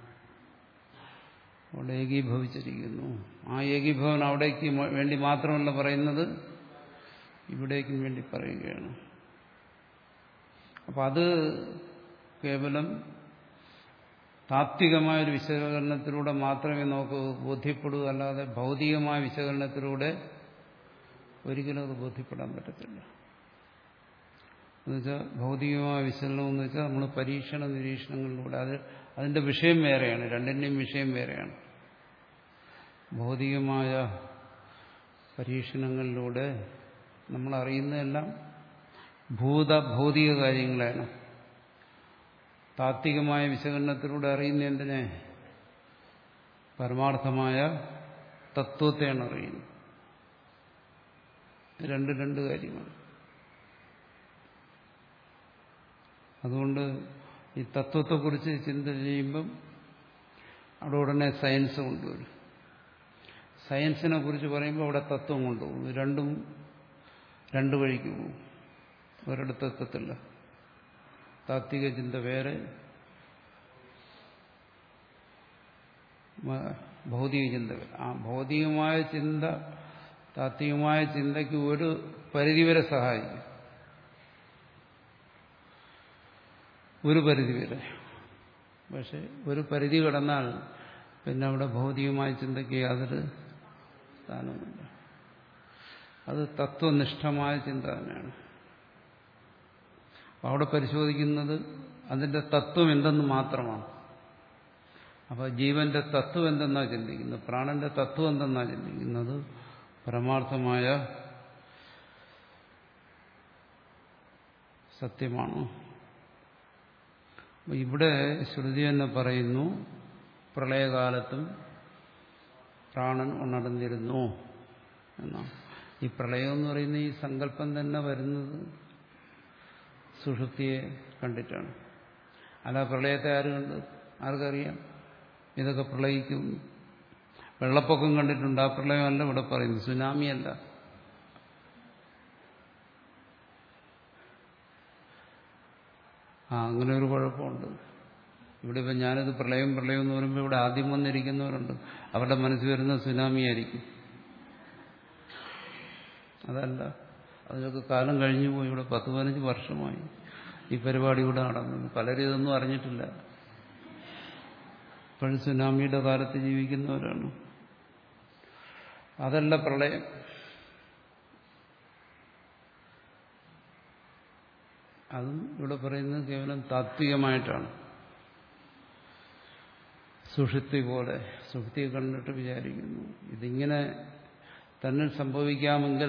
അവിടെ ഏകീഭവിച്ചിരിക്കുന്നു. ആ ഏകീഭവൻ അവിടേക്ക് വേണ്ടി മാത്രമല്ല പറയുന്നത്, ഇവിടേക്കും വേണ്ടി പറയുകയാണ്. അപ്പം അത് കേവലം താത്വികമായൊരു വിശകലനത്തിലൂടെ മാത്രമേ നമുക്ക് ബോധ്യപ്പെടൂ. അല്ലാതെ ഭൗതികമായ വിശകലനത്തിലൂടെ ഒരിക്കലും അത് ബോധ്യപ്പെടാൻ പറ്റത്തില്ല. എന്നുവെച്ചാൽ ഭൗതികമായ വിശകലനം എന്ന് വെച്ചാൽ നമ്മൾ പരീക്ഷണ നിരീക്ഷണങ്ങളിലൂടെ, അത് അതിൻ്റെ വിഷയം വേറെയാണ്. രണ്ടിൻ്റെയും വിഷയം വേറെയാണ്. ഭൗതികമായ പരീക്ഷണങ്ങളിലൂടെ നമ്മൾ അറിയുന്നതെല്ലാം ഭൂത ഭൗതിക കാര്യങ്ങളാണ്. താത്വികമായ വിശകലനത്തിലൂടെ അറിയുന്ന എന്തിനെ? പരമാർത്ഥമായ തത്വത്തെയാണ് അറിയുന്നത്. രണ്ട് രണ്ട് കാര്യമാണ്. അതുകൊണ്ട് ഈ തത്വത്തെക്കുറിച്ച് ചിന്ത ചെയ്യുമ്പം അവിടെ ഉടനെ സയൻസ് കൊണ്ടുവരും. സയൻസിനെ കുറിച്ച് പറയുമ്പോൾ അവിടെ തത്വം കൊണ്ടുപോകും. രണ്ടും രണ്ടു വഴിക്ക് പോകും. ഒരിടത്ത് എത്തത്തില്ല. താത്വിക ചിന്ത വേറെ, ഭൗതിക ചിന്ത വേറെ. ആ ഭൗതികമായ ചിന്ത താത്വികമായ ചിന്തയ്ക്ക് ഒരു പരിധിവരെ സഹായിക്കും. ഒരു പരിധിവരെ. പക്ഷെ ഒരു പരിധി കടന്നാൽ പിന്നെ അവിടെ ഭൗതികമായ ചിന്തയ്ക്ക് യാതൊരു സ്ഥാനവുമില്ല. അത് തത്വനിഷ്ഠമായ ചിന്ത തന്നെയാണ്. അവിടെ പരിശോധിക്കുന്നത് അതിന്റെ തത്വം എന്തെന്ന് മാത്രമാണ്. അപ്പോൾ ജീവന്റെ തത്വം എന്തെന്നാ ചിന്തിക്കുന്നത്, പ്രാണന്റെ തത്വം എന്തെന്നാ ചിന്തിക്കുന്നത്, പരമാർത്ഥമായ സത്യമാണ്. ഇവിടെ ശ്രുതി തന്നെ പറയുന്നു, പ്രളയകാലത്തും പ്രാണൻ ഉണർന്നിരുന്നു എന്നാണ്. ഈ പ്രളയം എന്ന് പറയുന്ന ഈ സങ്കല്പം തന്നെ വരുന്നത് സുഷുപ്തിയെ കണ്ടിട്ടാണ്. അല്ല പ്രളയത്തെ ആര് കണ്ട്? ആർക്കറിയാം ഇതൊക്കെ പ്രളയിക്കും? വെള്ളപ്പൊക്കം കണ്ടിട്ടുണ്ട്. ആ പ്രളയമല്ല ഇവിടെ പറയുന്നു, സുനാമിയല്ല. ആ അങ്ങനെ ഒരു കുഴപ്പമുണ്ട്. ഇവിടെ ഇപ്പം ഞാനിത് പ്രളയം പ്രളയം എന്ന് പറയുമ്പോൾ ഇവിടെ ആദ്യം വന്നിരിക്കുന്നവരുണ്ട്, അവരുടെ മനസ്സിൽ വരുന്ന സുനാമിയായിരിക്കും. അതല്ല, അതിനൊക്കെ കാലം കഴിഞ്ഞു പോയി. ഇവിടെ പത്ത് പതിനഞ്ച് വർഷമായി ഈ പരിപാടി ഇവിടെ നടന്നത്. പലരും ഇതൊന്നും അറിഞ്ഞിട്ടില്ല. ഇപ്പോഴും സുനാമിയുടെ കാലത്ത് ജീവിക്കുന്നവരാണ്. അതല്ല പ്രളയം. അതും ഇവിടെ പറയുന്നത് കേവലം താത്വികമായിട്ടാണ്. സുഷുപ്തി പോലെ സുഷുപ്തിയെ കണ്ടിട്ട് വിചാരിക്കുന്നു ഇതിങ്ങനെ തന്നെ സംഭവിക്കാമെങ്കിൽ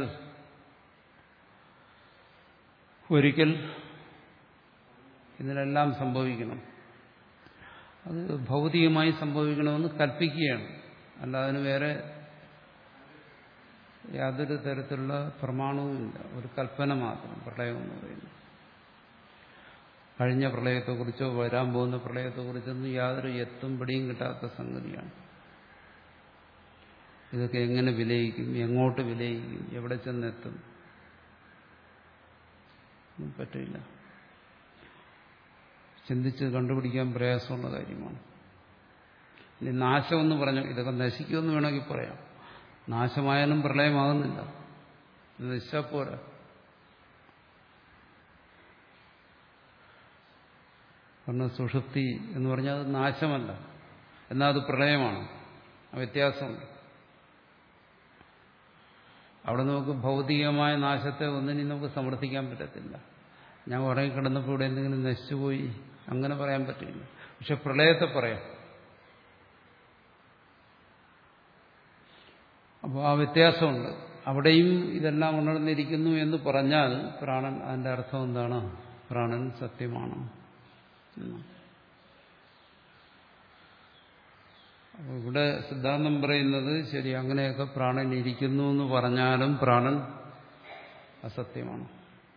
ഒരിക്കൽ ഇതിനെല്ലാം സംഭവിക്കണം. അത് ഭൗതികമായി സംഭവിക്കണമെന്ന് കൽപ്പിക്കുകയാണ്. അല്ല അതിന് വേറെ യാതൊരു തരത്തിലുള്ള പ്രമാണവുമില്ല. ഒരു കൽപ്പന മാത്രം പ്രളയം എന്ന് പറയുന്നത്. കഴിഞ്ഞ പ്രളയത്തെക്കുറിച്ചോ വരാൻ പോകുന്ന പ്രളയത്തെക്കുറിച്ചൊന്നും യാതൊരു എത്തും പിടിയും കിട്ടാത്ത സംഗതിയാണ്. ഇതൊക്കെ എങ്ങനെ വിലയിക്കും, എങ്ങോട്ട് വിലയിക്കും, എവിടെ ചെന്നെത്തും? പറ്റില്ല. ചിന്തിച്ച് കണ്ടുപിടിക്കാൻ പ്രയാസമുള്ള കാര്യമാണ്. ഇനി നാശമെന്ന് പറഞ്ഞു, ഇതൊക്കെ നശിക്കുമെന്ന് വേണമെങ്കിൽ പറയാം. നാശമായാലും പ്രളയമാകുന്നില്ല, നശിച്ചാൽ പോരാ. കാരണം സുഷുപ്തി എന്ന് പറഞ്ഞാൽ അത് നാശമല്ല, എന്നാൽ അത് പ്രളയമാണ്. ആ വ്യത്യാസമുണ്ട്. അവിടെ നമുക്ക് ഭൗതികമായ നാശത്തെ ഒന്നിനും നമുക്ക് സമർത്ഥിക്കാൻ പറ്റത്തില്ല. ഞാൻ ഉറങ്ങിക്കിടന്നപ്പോൾ ഇവിടെ എന്തെങ്കിലും നശിച്ചുപോയി അങ്ങനെ പറയാൻ പറ്റില്ല. പക്ഷെ പ്രളയത്തെ പറയാം. അപ്പോൾ ആ വ്യത്യാസമുണ്ട്. അവിടെയും ഇതെല്ലാം ഉണർന്നിരിക്കുന്നു എന്ന് പറഞ്ഞാൽ പ്രാണൻ, അതിന്റെ അർത്ഥം എന്താണ്? പ്രാണൻ സത്യമാണ്. അപ്പോൾ ഇവിടെ സിദ്ധാന്തം പറയുന്നത് ശരി, അങ്ങനെയൊക്കെ പ്രാണൻ ഇരിക്കുന്നു എന്ന് പറഞ്ഞാലും പ്രാണൻ അസത്യമാണ്.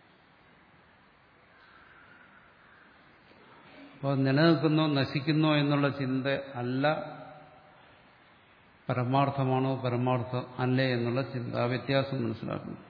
അപ്പോൾ നിലനിൽക്കുന്നോ നശിക്കുന്നോ എന്നുള്ള ചിന്ത അല്ല പരമാർത്ഥമാണോ പരമാർത്ഥം അല്ലേ എന്നുള്ള ചിന്ത, ആ വ്യത്യാസം മനസ്സിലാക്കുന്നു.